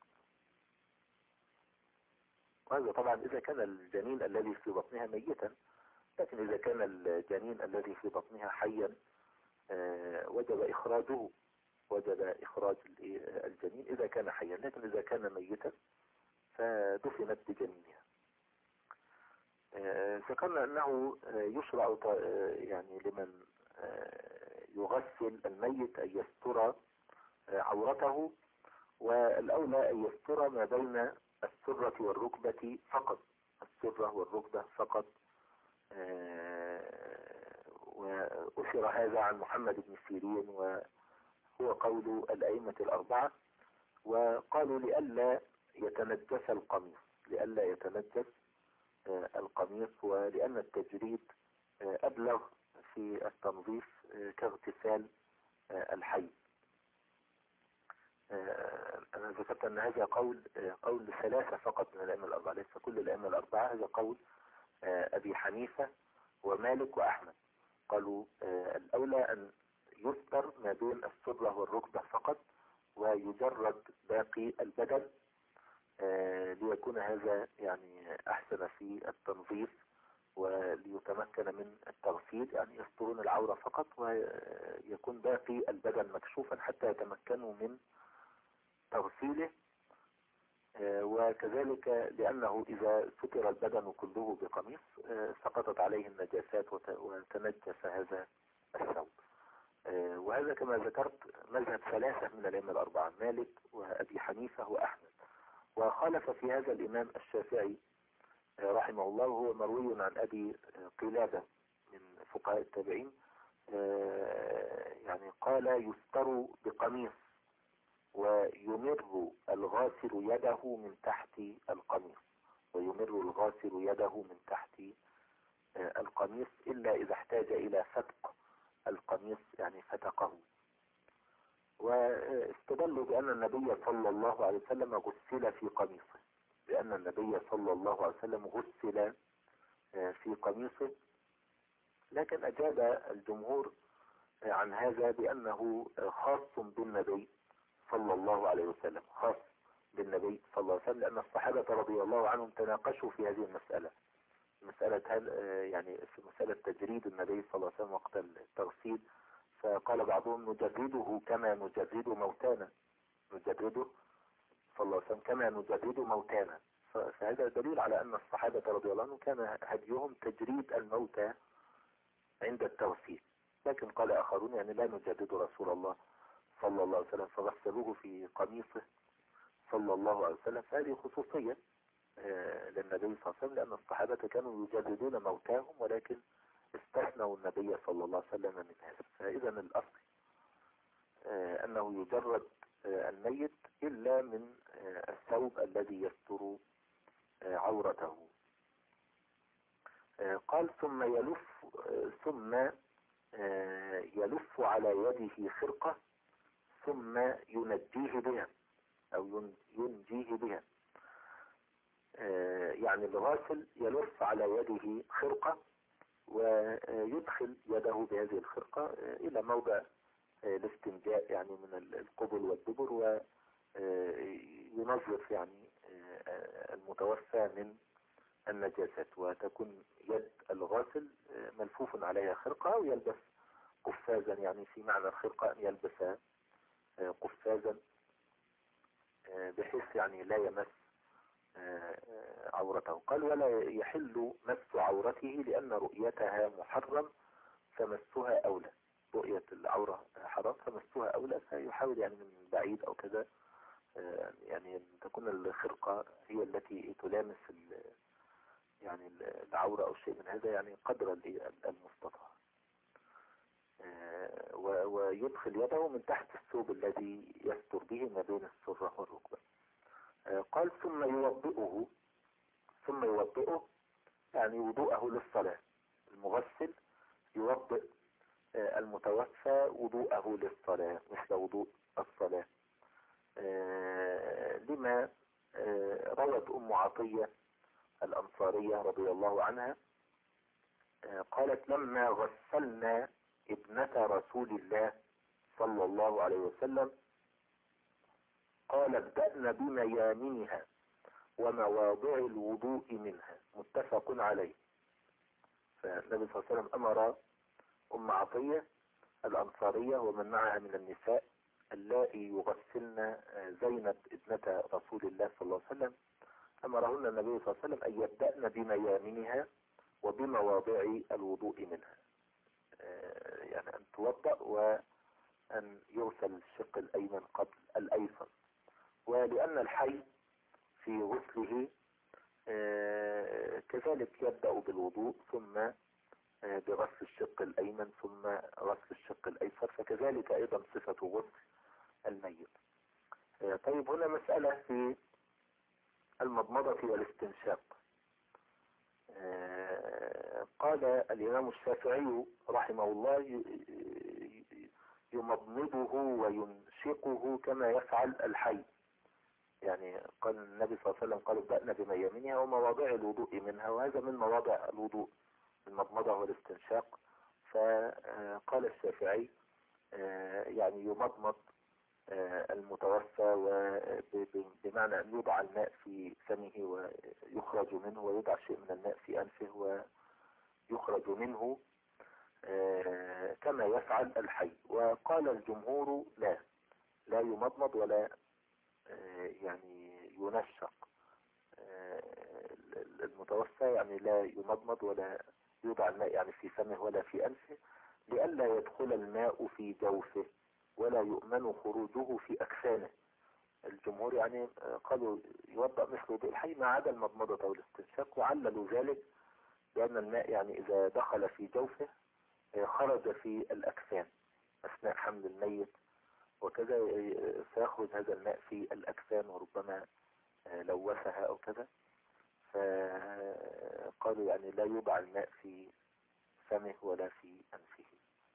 وهذا طبعا إذا كان الجنين الذي في بطنها ميتا، لكن إذا كان الجنين الذي في بطنها حيا وجب إخراجه وجب إخراج الجنين إذا كان حيا، لكن إذا كان ميتا فدفنت بجنينها. ذكرنا أنه يشرع يعني لمن يغسل الميت أن يستر عورته، والأولى أن يستر ما بين السرة والركبة فقط، السرة والركبة فقط. وأثر هذا عن محمد بن سيرين، وهو قول الأئمة الأربعة. وقالوا لئلا يتنجس القميص لئلا يتنجس القميص ولأن التجريد أبلغ في التنظيف كاغتسال الحي. أنا ذكرت أن هذا قول قول ثلاثة فقط من الأئمة الأربعة، ليس كل الأئمة الأربعة. هذا قول أبي حنيفة ومالك وأحمد. قالوا الأولى أن يستر ما بين السرة والركبة فقط، ويجرد باقي البدن ليكون هذا يعني أحسن في التنظيف وليتمكن من التغسيل. يعني يسترون العورة فقط ويكون باقي البدن مكشوفا حتى يتمكنوا من تغسيله. وكذلك لأنه إذا ستر البدن كله بقميص سقطت عليه النجاسات وتنجس هذا الثوب. وهذا كما ذكرت مذهب ثلاثة من الأئمة الأربعة، مالك وأبي حنيفة وأحمد. وخالف في هذا الإمام الشافعي رحمه الله، وهو مروي عن أبي قلابة من فقهاء التابعين، يعني قال يستر بقميص ويمر الغاسل يده من تحت القميص، ويمر الغاسل يده من تحت القميص إلا إذا احتاج إلى فتق القميص، يعني فتقه. واستدلوا بأن النبي صلى الله عليه وسلم غسل في قميصه، بأن النبي صلى الله عليه وسلم غسل في قميصه. لكن أجاب الجمهور عن هذا بأنه خاص بالنبي صلى الله عليه وسلم، خاص بالنبي صلى الله عليه وسلم، لأن الصحابة رضي الله عنهم تناقشوا في هذه المسألة، مسألة هل يعني في مسألة تجريد النبي صلى الله عليه وسلم وقت التغسيل. فقال بعضهم نجرده كما نجرد موتانا، نجرده صلى الله عليه وسلم كما نجرد موتانا. فهذا دليل على أن الصحابة رضي الله عنهم كان هديهم تجريد الموتى عند التغسيل. لكن قال آخرون يعني لا نجرد رسول الله صلى الله عليه وسلم فغسلوه في قميصه صلى الله عليه وسلم. فهذه خصوصية للنبي صلى الله عليه وسلم، لأن الصحابة كانوا يجددون موتاهم ولكن استثنوا النبي صلى الله عليه وسلم من هذا. فإذا الأصل أنه يجرد الميت إلا من الثوب الذي يستر عورته. قال ثم يلف ثم يلف على يده خرقة ثم ينجيه بها أو ينجيه بها. يعني الغاسل يلف على يده خرقة ويدخل يده بهذه الخرقة إلى موضع الاستنجاء، يعني من القبل والدبر، وينظف يعني المتوفى من النجاسات، وتكون يد الغاسل ملفوف عليها خرقة، أو يلبس قفازا، يعني في معنى الخرقة أن يلبس قفازا بحيث يعني لا يمس عورته. قال ولا يحل مس عورته لأن رؤيتها محرم فمسها أولى، رؤية العورة حرام فمسها أولى، فيحاول يعني من بعيد أو كذا يعني تكون الخرقة هي التي تلامس يعني العورة أو شيء من هذا، يعني قدر المستطاع، ويدخل يده من تحت الثوب الذي يستر به ما بين السرة والركبة. قال ثم يوضئه، ثم يوضئه يعني وضوءه للصلاة. المغسل يوضئ المتوفى وضوءه للصلاة مثل وضوء الصلاة، لما روت أم عطية الأنصارية رضي الله عنها قالت لما غسلنا ابنة رسول الله صلى الله عليه وسلم قال ابدأنا بميامنها ومواضع الوضوء منها، متفق عليه. فالنبي صلى الله عليه وسلم أمر أم عطية الأنصارية ومن معها من النساء اللائي يغسلن زينب ابنة رسول الله صلى الله عليه وسلم، أمرهن النبي صلى الله عليه وسلم أن يبدأن بميامنها وبمواضع الوضوء منها، يعني أن توضأ وأن يغسل الشق الأيمن قبل الأيسر. ولأن الحي في غسله كذلك يبدأ بالوضوء ثم بغسل الشق الأيمن ثم غسل الشق الأيسر، فكذلك أيضا صفة غسل الميت. طيب هنا مسألة في المضمضة والاستنشاق. قال الإمام الشافعي رحمه الله يمضمضه وينشقه كما يفعل الحي، يعني قال النبي صلى الله عليه وسلم قال ابدأنا بميامنها ومواضع الوضوء منها، وهذا من مواضع الوضوء المضمضة والاستنشاق. فقال الشافعي يعني يمضمض المتوفى بمعنى أن يوضع الماء في فمه ويخرج منه، ويوضع شيء من الماء في أنفه ويخرج منه كما يفعل الحي. وقال الجمهور لا لا يمضمض ولا يعني ينشق المتوفى، يعني لا يمضمض ولا يوضع الماء يعني في فمه ولا في أنفه، لئلا يدخل الماء في جوفه ولا يؤمن خروجه في أكفانه. الجمهور يعني قالوا يوضأ مثل وضوء الحي ما عدا المضمضة والاستنشاق، وعللوا ذلك بأن الماء يعني إذا دخل في جوفه خرج في الأكفان أثناء حمل الميت وكذا، سيخرج هذا الماء في الأكفان وربما لوثها أو كذا. فقالوا يعني لا يوضع الماء في فمه ولا في أنفه.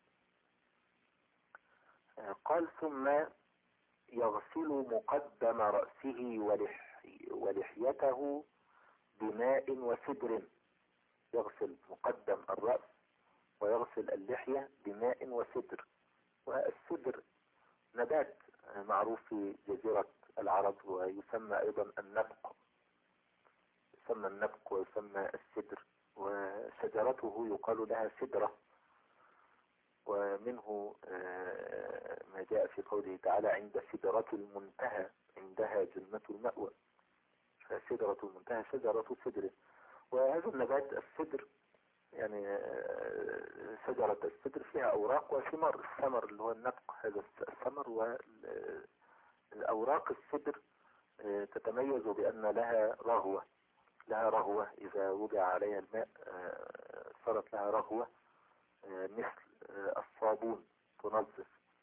قال ثم يغسل مقدم رأسه ولحي ولحيته بماء وسدر. يغسل مقدم الرأس ويغسل اللحية بماء وسدر. والسدر نبات معروف في جزيرة العرب ويسمى أيضا النبق، يسمى النبق ويسمى السدر، وشجرته يقال لها سدرة. ومنه ما جاء في قوله تعالى عند سدرة المنتهى عندها جنة المأوى، فسدرة المنتهى شجرة سدر. وهذا النبات السدر يعني شجرة السدر فيها أوراق وثمر. الثمر اللي هو النبق هذا الثمر، والأوراق السدر تتميز بأن لها رغوة لها رغوة إذا وضع عليها الماء صارت لها رغوة مثل الصابون تنظف.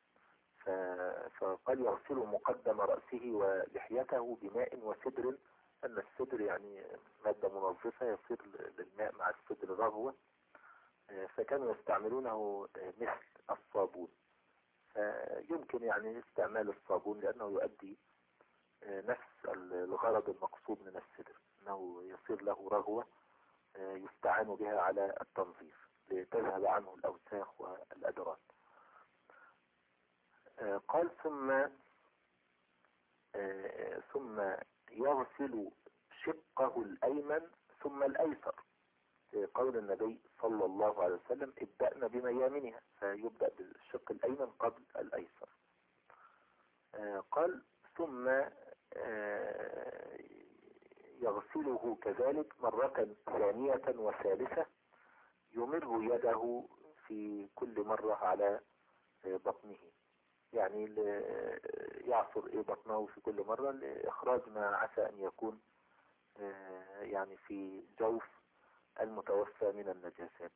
فقال يغسل مقدم رأسه ولحيته بماء وسدر، أن السدر يعني مادة منظفة يصير للماء مع السدر رغوة، فكانوا يستعملونه مثل الصابون. فيمكن يعني استعمال الصابون لأنه يؤدي نفس الغرض المقصود من السدر، أنه يصير له رغوة يستعان بها على التنظيف لتذهب عنه الأوساخ والأدران. قال ثم ثم يغسل شقه الأيمن ثم الأيسر. قول النبي صلى الله عليه وسلم ابدأنا بميامنها، فيبدأ بالشق الأيمن قبل الأيسر. قال ثم يغسله كذلك مرة ثانية وثالثة، يمر يده في كل مرة على بطنه، يعني يعصر ايه بطنه في كل مرة لإخراج ما عسى أن يكون يعني في جوف المتوفى من النجاسات.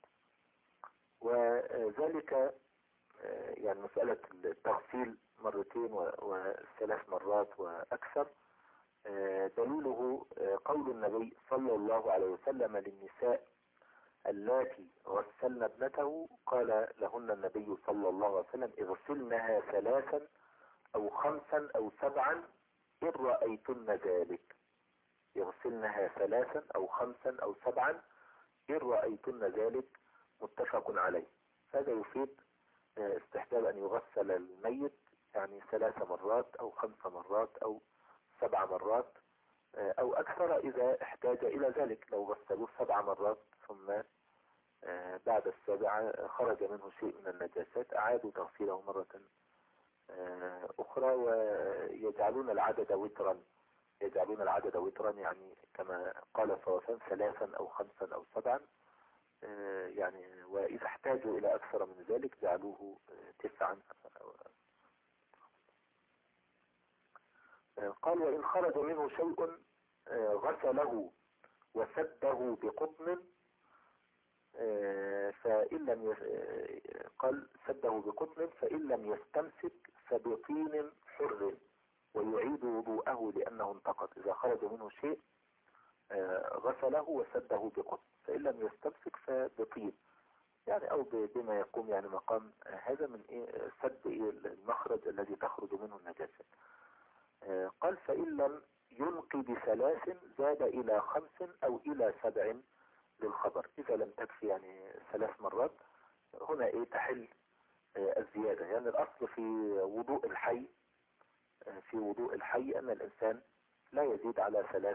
وذلك يعني مسألة التغسيل مرتين وثلاث مرات وأكثر دليله قول النبي صلى الله عليه وسلم للنساء اللاتي غسلن ابنته، قال لهن النبي صلى الله عليه وسلم اغسلنها ثلاثا أو خمسا أو سبعا إن رأيتن ذلك. يغسلنها ثلاثا أو خمسا أو سبعا إن رأيتن ذلك، متفق عليه. هذا يفيد استحباب أن يغسل الميت يعني ثلاث مرات أو خمس مرات أو سبع مرات أو أكثر إذا احتاج إلى ذلك. لو غسلوه سبع مرات ثم بعد السابعة خرج منه شيء من النجاسات أعادوا تغسيله مرة أخرى، ويجعلون العدد وترا يجعلون العدد وترا يعني كما قال صلى الله عليه وسلم ثلاثا أو خمسا أو سبعا يعني، وإذا احتاجوا إلى أكثر من ذلك جعلوه تسعا. قال وإن خرج منه شيء غسله وسده بقطن، فإن لم قال سده بقطن فإن لم يستمسك فبطين حر ويعيد وضوءه لأنه انتقض. إذا خرج منه شيء غسله وسده بقطن، فإن لم يستمسك فبطين يعني أو بما يقوم يعني مقام هذا من إيه سد إيه المخرج الذي تخرج منه النجاسة. قال فإن لم ينقي بثلاث زاد إلى خمس أو إلى سبع للخبر. إذا لم تكفي يعني ثلاث مرات هنا إيه تحل الزيادة. يعني الأصل في وضوء الحي في وضوء الحي أن الإنسان لا يزيد على ثلاث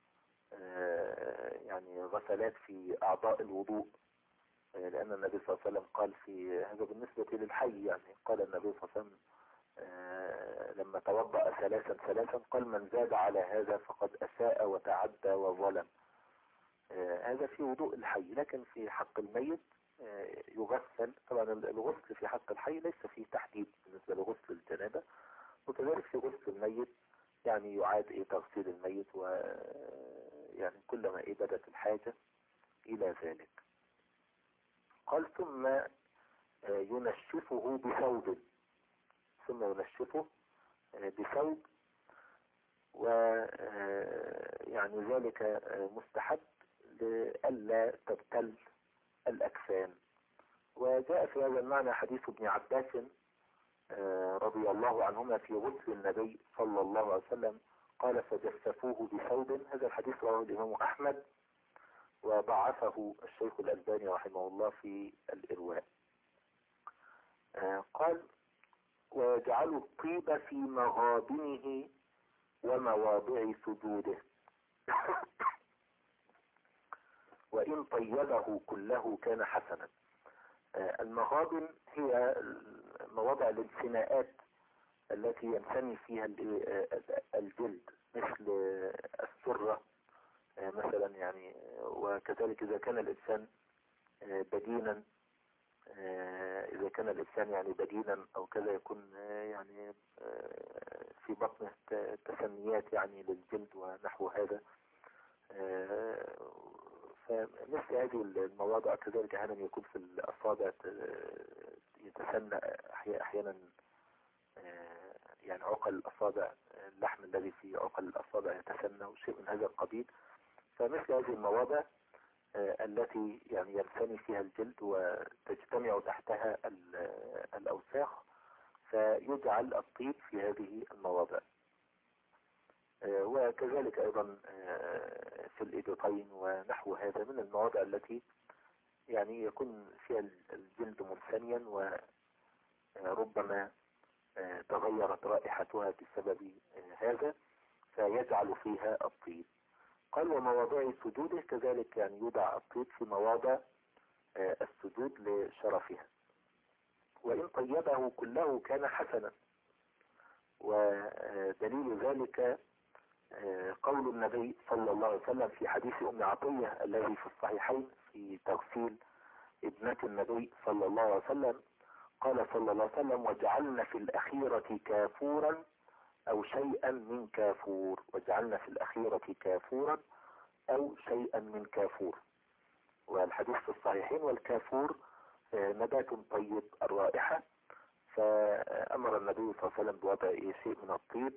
يعني غسلات في أعضاء الوضوء، لأن النبي صلى الله عليه وسلم قال في هذا بالنسبة للحي، يعني قال النبي صلى الله عليه وسلم لما توضأ ثلاثا ثلاثا قال من زاد على هذا فقد أساء وتعدى وظلم. هذا في وضوء الحي، لكن في حق الميت يغسل. طبعا الغسل في حق الحي ليس فيه تحديد بالنسبة لغسل الجنابة، وكذلك في غسل الميت يعني يعاد ايه تغسيل الميت، و يعني كلما ايه بدت الحاجة الى ذلك. قال ثم ينشفه بثوب، ثم ينشفه بثوب، ويعني ذلك مستحب لئلا تبتل الأكفان. وجاء في هذا المعنى حديث ابن عباس رضي الله عنهما في غسل النبي صلى الله عليه وسلم، قال فجسفوه بثوب. هذا الحديث رواه الإمام أحمد وضعفه الشيخ الألباني رحمه الله في الإرواء. قال ويجعلوا الطيب في مغابنه ومواضع سجوده وإن طيبه كله كان حسنا. المغابن هي مواضع الانثناءات التي ينثني فيها الجلد، مثل السرة مثلا يعني، وكذلك إذا كان الإنسان بدينا، إذا كان الإنسان يعني بدينا أو كذا يكون يعني في بطنه تسميات يعني للجلد ونحو هذا. فمثل هذه المواضع كذلك أحيانا يكون في الأصابع يتسنى أحيانا يعني عقل الأصابع، اللحم الذي في عقل الأصابع يتسنى وشيء من هذا القبيل. فمثل هذه المواضع التي يعني ينثني فيها الجلد وتجتمع تحتها الأوساخ، فيجعل الطيب في هذه المواضع. وكذلك أيضا في الإبطين ونحو هذا من المواضع التي يعني يكون فيها الجلد منثنيا وربما تغيرت رائحتها بسبب هذا، فيجعل فيها الطيب. قال ومواضع سجوده كذلك، يعني يوضع الطيب في مواضع السجود لشرفها، وإن طيبه كله كان حسنا. ودليل ذلك قول النبي صلى الله عليه وسلم في حديث أم عطية الذي في الصحيحين في تغسيل ابنة النبي صلى الله عليه وسلم، قال صلى الله عليه وسلم وجعلنا في الأخيرة كافورا أو شيئا من كافور، وجعلنا في الأخيرة كافورا أو شيئا من كافور. والحديث في الصحيحين. والكافور نبات طيب الرائحة، فأمر النبي صلى الله عليه وسلم بوضع شيء من الطيب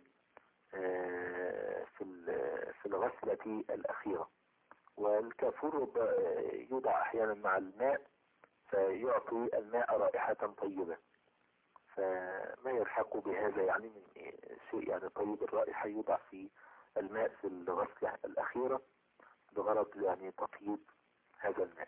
في في الغسلة الأخيرة. والكافور يوضع أحيانا مع الماء فيعطي الماء رائحة طيبة، فما يلحق بهذا يعني من شيء يعني طيب الرائحة يوضع في الماء في الغسلة الأخيرة بغرض يعني تطيب هذا الماء.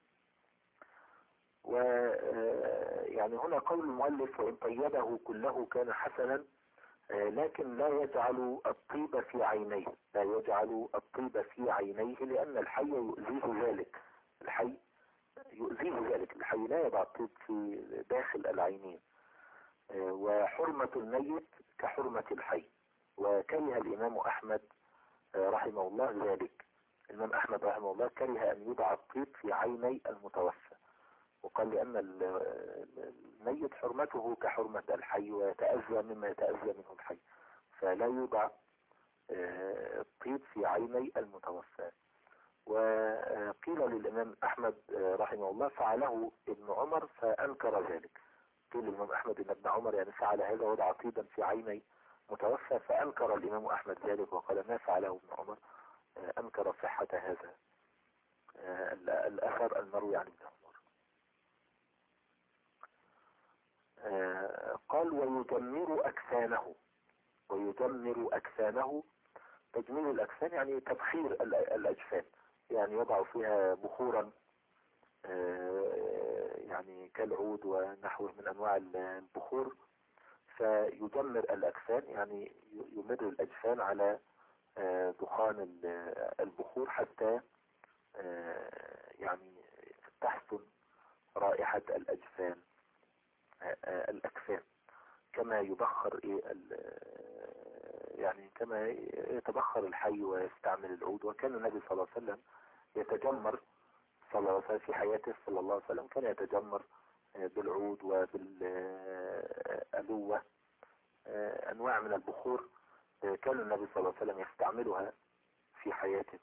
ويعني هنا قول المؤلف وإن طيبه كله كان حسنا، لكن لا يجعل الطيب في عينيه، لا يجعل الطيب في عينيه لأن الحي يؤذيه ذلك، الحي يؤذيه ذلك، الحي لا يضع الطيب في داخل العينين. وحرمة الميت كحرمة الحي. وكره الإمام أحمد رحمه الله ذلك، الإمام أحمد رحمه الله كره أن يضع الطيب في عيني المتوفى، وقال لأن الميت حرمته كحرمة الحي ويتأذى مما يتأذى منه الحي، فلا يوضع الطيب في عيني المتوفى. وقيل للإمام أحمد رحمه الله فعله ابن عمر فأنكر ذلك. قيل للإمام أحمد إن ابن عمر يعني فعل هذا وضع طيبا في عيني متوفى، فأنكر الإمام أحمد ذلك وقال ما فعله ابن عمر، أنكر صحة هذا الأثر المروي عن ابن عمر. قال ويجمر أكفانه، ويجمر أكفانه. تجميل الأكفان يعني تبخير الأجفان، يعني يضع فيها بخورا يعني كالعود ونحوه من أنواع البخور، فيجمر الأكفان يعني يمر الأجفان على دخان البخور حتى يعني تحسن رائحة الأجفان الأكفان، كما يبخر إيه يعني كما يتبخر الحي ويستعمل العود. وكان النبي صلى الله عليه وسلم يتجمر صلى الله عليه وسلم في حياته صلى الله عليه وسلم كان يتجمر بالعود وبالألوة، أنواع من البخور كان النبي صلى الله عليه وسلم يستعملها في حياته.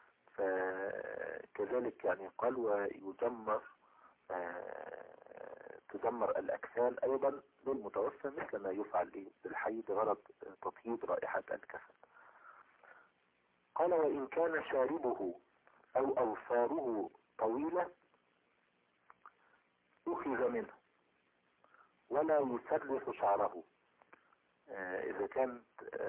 فكذلك يعني قال ويجمر تجمر الأكفان أيضا للمتوفى مثل ما يفعل بالحي بغرض تطيب رائحة الكفن. قال وإن كان شاربه أو أوصاره طويلة أخذ منه ولا يسرح شعره. إذا كانت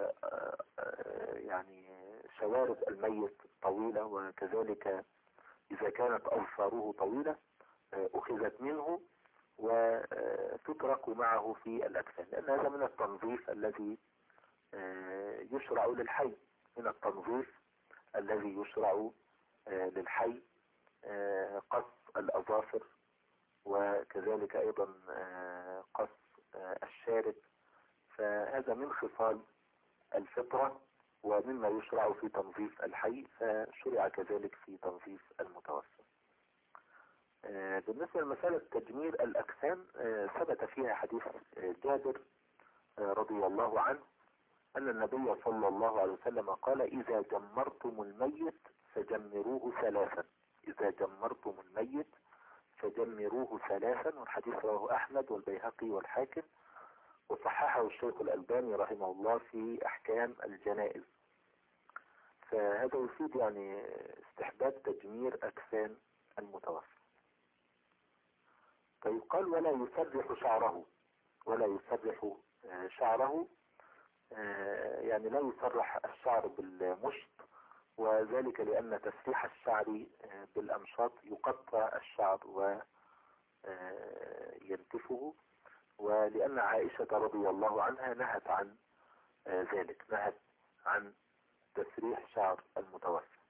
يعني شوارب الميت طويلة وكذلك إذا كانت أوصاره طويلة أخذت منه وتترك معه في الأكفان، لأن هذا من التنظيف الذي يشرع للحي، من التنظيف الذي يشرع للحي، قص الأظافر وكذلك أيضا قص الشارب، فهذا من خصال الفطرة ومما يشرع في تنظيف الحي، فشرع كذلك في تنظيف المتوفى. بالنسبة لمسألة تجمير الأكفان ثبت فيها حديث جابر رضي الله عنه أن النبي صلى الله عليه وسلم قال إذا جمرتم الميت فجمروه ثلاثا، إذا جمرتم الميت فجمروه ثلاثا. والحديث رواه أحمد والبيهقي والحاكم وصححه الشيخ الألباني رحمه الله في أحكام الجنائز. فهذا يفيد يعني استحباب تجمير أكفان المتوفى. طيب قال ولا يسرح شعره، ولا يسرح شعره يعني لا يسرح الشعر بالمشط، وذلك لأن تسريح الشعر بالأمشاط يقطع الشعر وينتفه، ولأن عائشة رضي الله عنها نهت عن ذلك، نهت عن تسريح شعر المتوفى.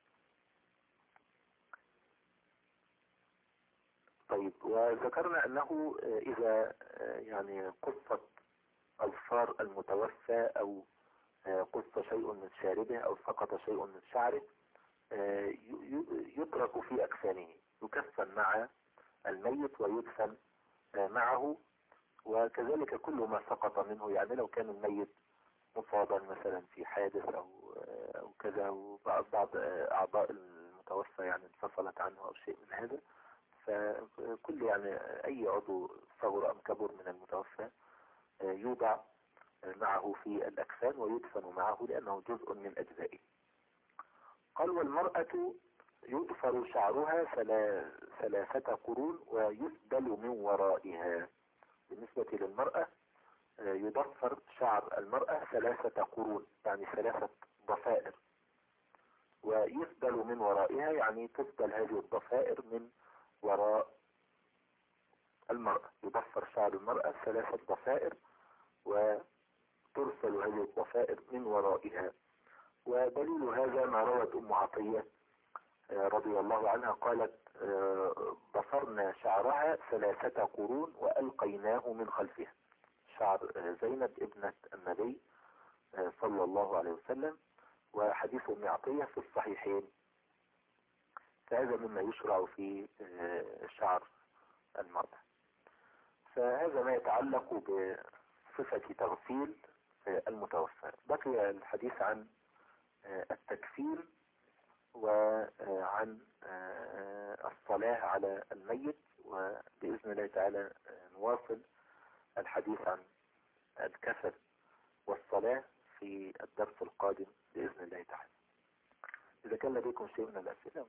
طيب وذكرنا أنه إذا يعني قصت أظفار المتوفى أو قص شيء من شاربه أو سقط شيء من شعره يترك في أكفانه، يكفن مع الميت ويدفن معه، وكذلك كل ما سقط منه، يعني لو كان الميت مصابا مثلا في حادث أو أو كذا وبعض بعض أعضاء المتوفى يعني انفصلت عنه أو شيء من هذا، فكل يعني أي عضو صغر أم كبر من المتوفى يوضع معه في الأكفان ويدفن معه لأنه جزء من أجزائه. قال والمرأة يضفر شعرها ثلاثة قرون ويسدل من ورائها. بالنسبة للمرأة يضفر شعر المرأة ثلاثة قرون يعني ثلاثة ضفائر، ويسدل من ورائها يعني تسدل هذه الضفائر من وراء المرأة. يضفر شعر المرأة ثلاثة ضفائر وترسل هذه الضفائر من ورائها. ودليل هذا ما روت أم عطية رضي الله عنها قالت ضفرنا شعرها ثلاثة قرون وألقيناه من خلفها، شعر زينب ابنة النبي صلى الله عليه وسلم. وحديث أم عطية في الصحيحين، فهذا مما يشرع في شعر المرأة. فهذا ما يتعلق بصفة تغسيل المتوفى. بقي الحديث عن التكفين وعن الصلاة على الميت، وبإذن الله تعالى نواصل الحديث عن الكفن والصلاة في الدرس القادم بإذن الله تعالى. إذا كان لديكم شيء من الأسئلة.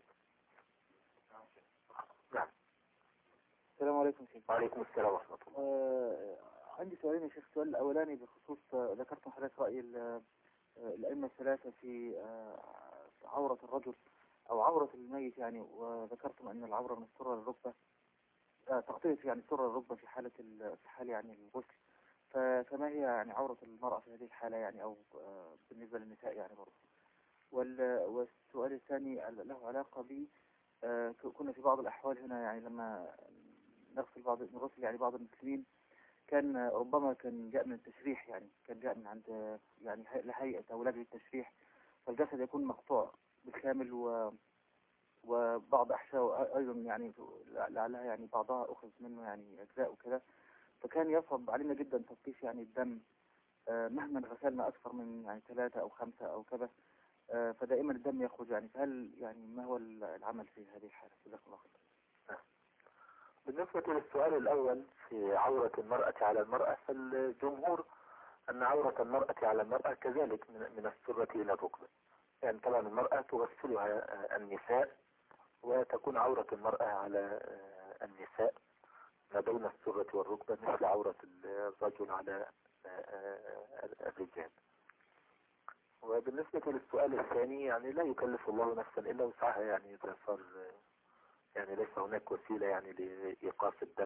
نعم. السلام عليكم شيخ. وعليكم السلام ورحمة الله. آه عندي سؤالين يا شيخ. السؤال الأولاني بخصوص ذكرتم حضرتك رأي الأئمة الثلاثة في عورة الرجل أو عورة الميت يعني، وذكرتم أن العورة من السرة للركبة، تغطية يعني السرة للركبة في حالة في حال يعني الغسل، فما هي يعني عورة المرأة في هذه الحالة يعني، أو بالنسبة للنساء يعني برضه. والسؤال الثاني له علاقة ب كنا في بعض الأحوال هنا يعني لما نغسل بعض نغسل يعني بعض المسلمين كان ربما كان جاء من التشريح، يعني كان جاء من عند يعني لهيئة أو لجنة التشريح، فالجسد يكون مقطوع بالكامل و وبعض أحشائه أيضا يعني لعلها يعني بعضها أخذ منه يعني أجزاء وكده، فكان يصعب علينا جدا تنقيش يعني الدم آه، مهما غسلنا أكثر من يعني ثلاثة أو خمسة أو كذا، آه، فدائما الدم يخرج يعني. فهل يعني ما هو العمل في هذه الحالة؟ جزاك الله خير. بالنسبة للسؤال الأول في عورة المرأة على المرأة، فالجمهور أن عورة المرأة على المرأة كذلك من من السرة إلى الركبة. يعني طبعا المرأة تغسلها النساء، وتكون عورة المرأة على النساء ما بين السرة والركبة مثل عورة الرجل على الرجال. وبالنسبة للسؤال الثاني، يعني لا يكلف الله نفسا إلا وسعها، يعني إذا صار يعني ليس هناك وسيلة يعني لإيقاف الدم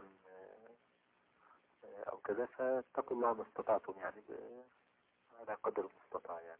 أو كذا، فاتقوا الله ما استطعتم يعني على قدر المستطاع يعني.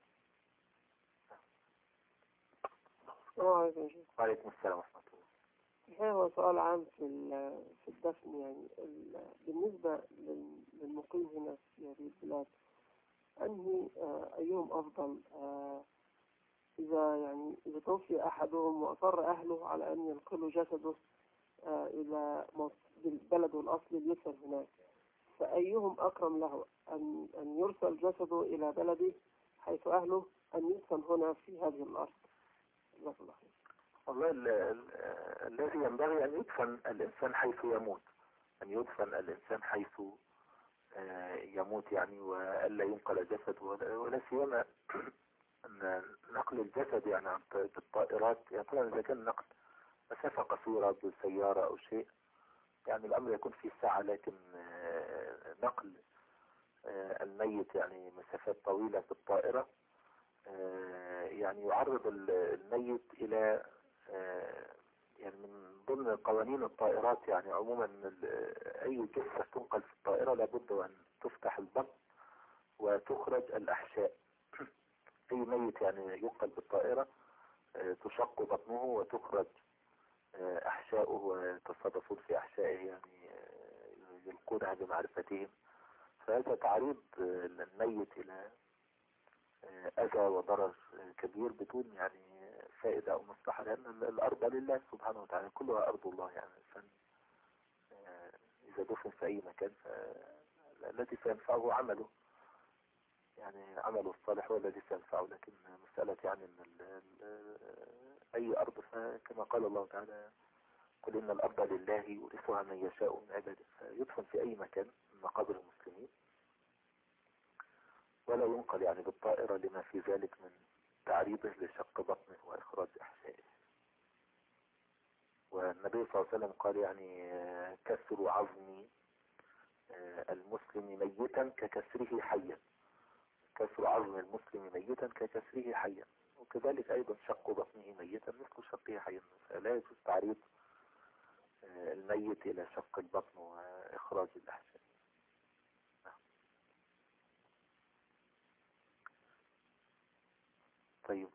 السلام عليكم يا شيخ. وعليكم السلام ورحمة الله. الحقيقة هو سؤال عام في ال- في الدفن، يعني ال- بالنسبة لل- للمقيم هنا في هذه البلاد، أنهي آه، أيهم أفضل؟ آه، إذا يعني إذا توفي أحدهم وأصر أهله على أن ينقلوا جسده آه، إلى مص- بلده الأصلي ليدفن هناك، فأيهم أكرم له، أن أن يرسل جسده إلى بلده حيث أهله، أن يدفن هنا في هذه الأرض؟ جزاك الله خير. والله ال- ال- الذي ينبغي أن يدفن الإنسان حيث يموت، أن يدفن الإنسان حيث آه، يموت يعني، وألا ينقل جسد، ولا ولا سيما أن نقل الجسد يعني عن طريق الطائرات، يعني طبعا إذا كان نقل مسافة قصيرة بسيارة أو شيء يعني الأمر يكون فيه ساعة، لكن آه، نقل آه، الميت يعني مسافات طويلة بالطائرة آه، يعني يعرض ال- الميت إلى آه، يعني من ضمن قوانين الطائرات يعني عموما ال- أي جثة تنقل في الطائرة لابد أن تفتح البطن وتخرج الأحشاء. أي ميت يعني ينقل بالطائرة آه، تشق بطنه وتخرج آه، أحشاؤه، ويتصرفون في أحشائه يعني آه، يلقونها بمعرفتهم. فهذا تعريض آه، الميت إلى آه، أذى وضرر آه، كبير بدون يعني فائدة أو مصلحة، لأن ال- الأرض لله سبحانه وتعالى، كلها أرض الله يعني. الإنسان آه، إذا دفن في أي مكان فالذي سينفعه عمله، يعني عمله الصالح هو الذي سينفعه. لكن مسألة يعني أن ال- ال- أي أرض، فكما قال الله تعالى: قل إن الأرض لله يورثها من يشاء من عباده. فيدفن في أي مكان من مقابر المسلمين، ولا ينقل يعني بالطائرة لما في ذلك من تعريضه لشق بطنه وإخراج أحشائه. والنبي صلى الله عليه وسلم قال يعني آه، كسر عظم آه، المسلم ميتا ككسره حيا، كسر عظم المسلم ميتا ككسره حيا، وكذلك أيضا شق بطنه ميتا مثل شقه حيا. فلا يجوز تعريض آه، الميت إلى شق البطن وإخراج الأحشاء. طيب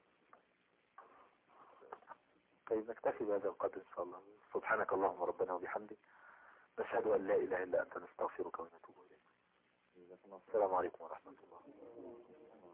طيب نكتفي بهذا القدر إن شاء الله. سبحانك اللهم ربنا وبحمدك، نشهد أن لا إله إلا أنت، نستغفرك ونتوب إليك. السلام عليكم ورحمة الله.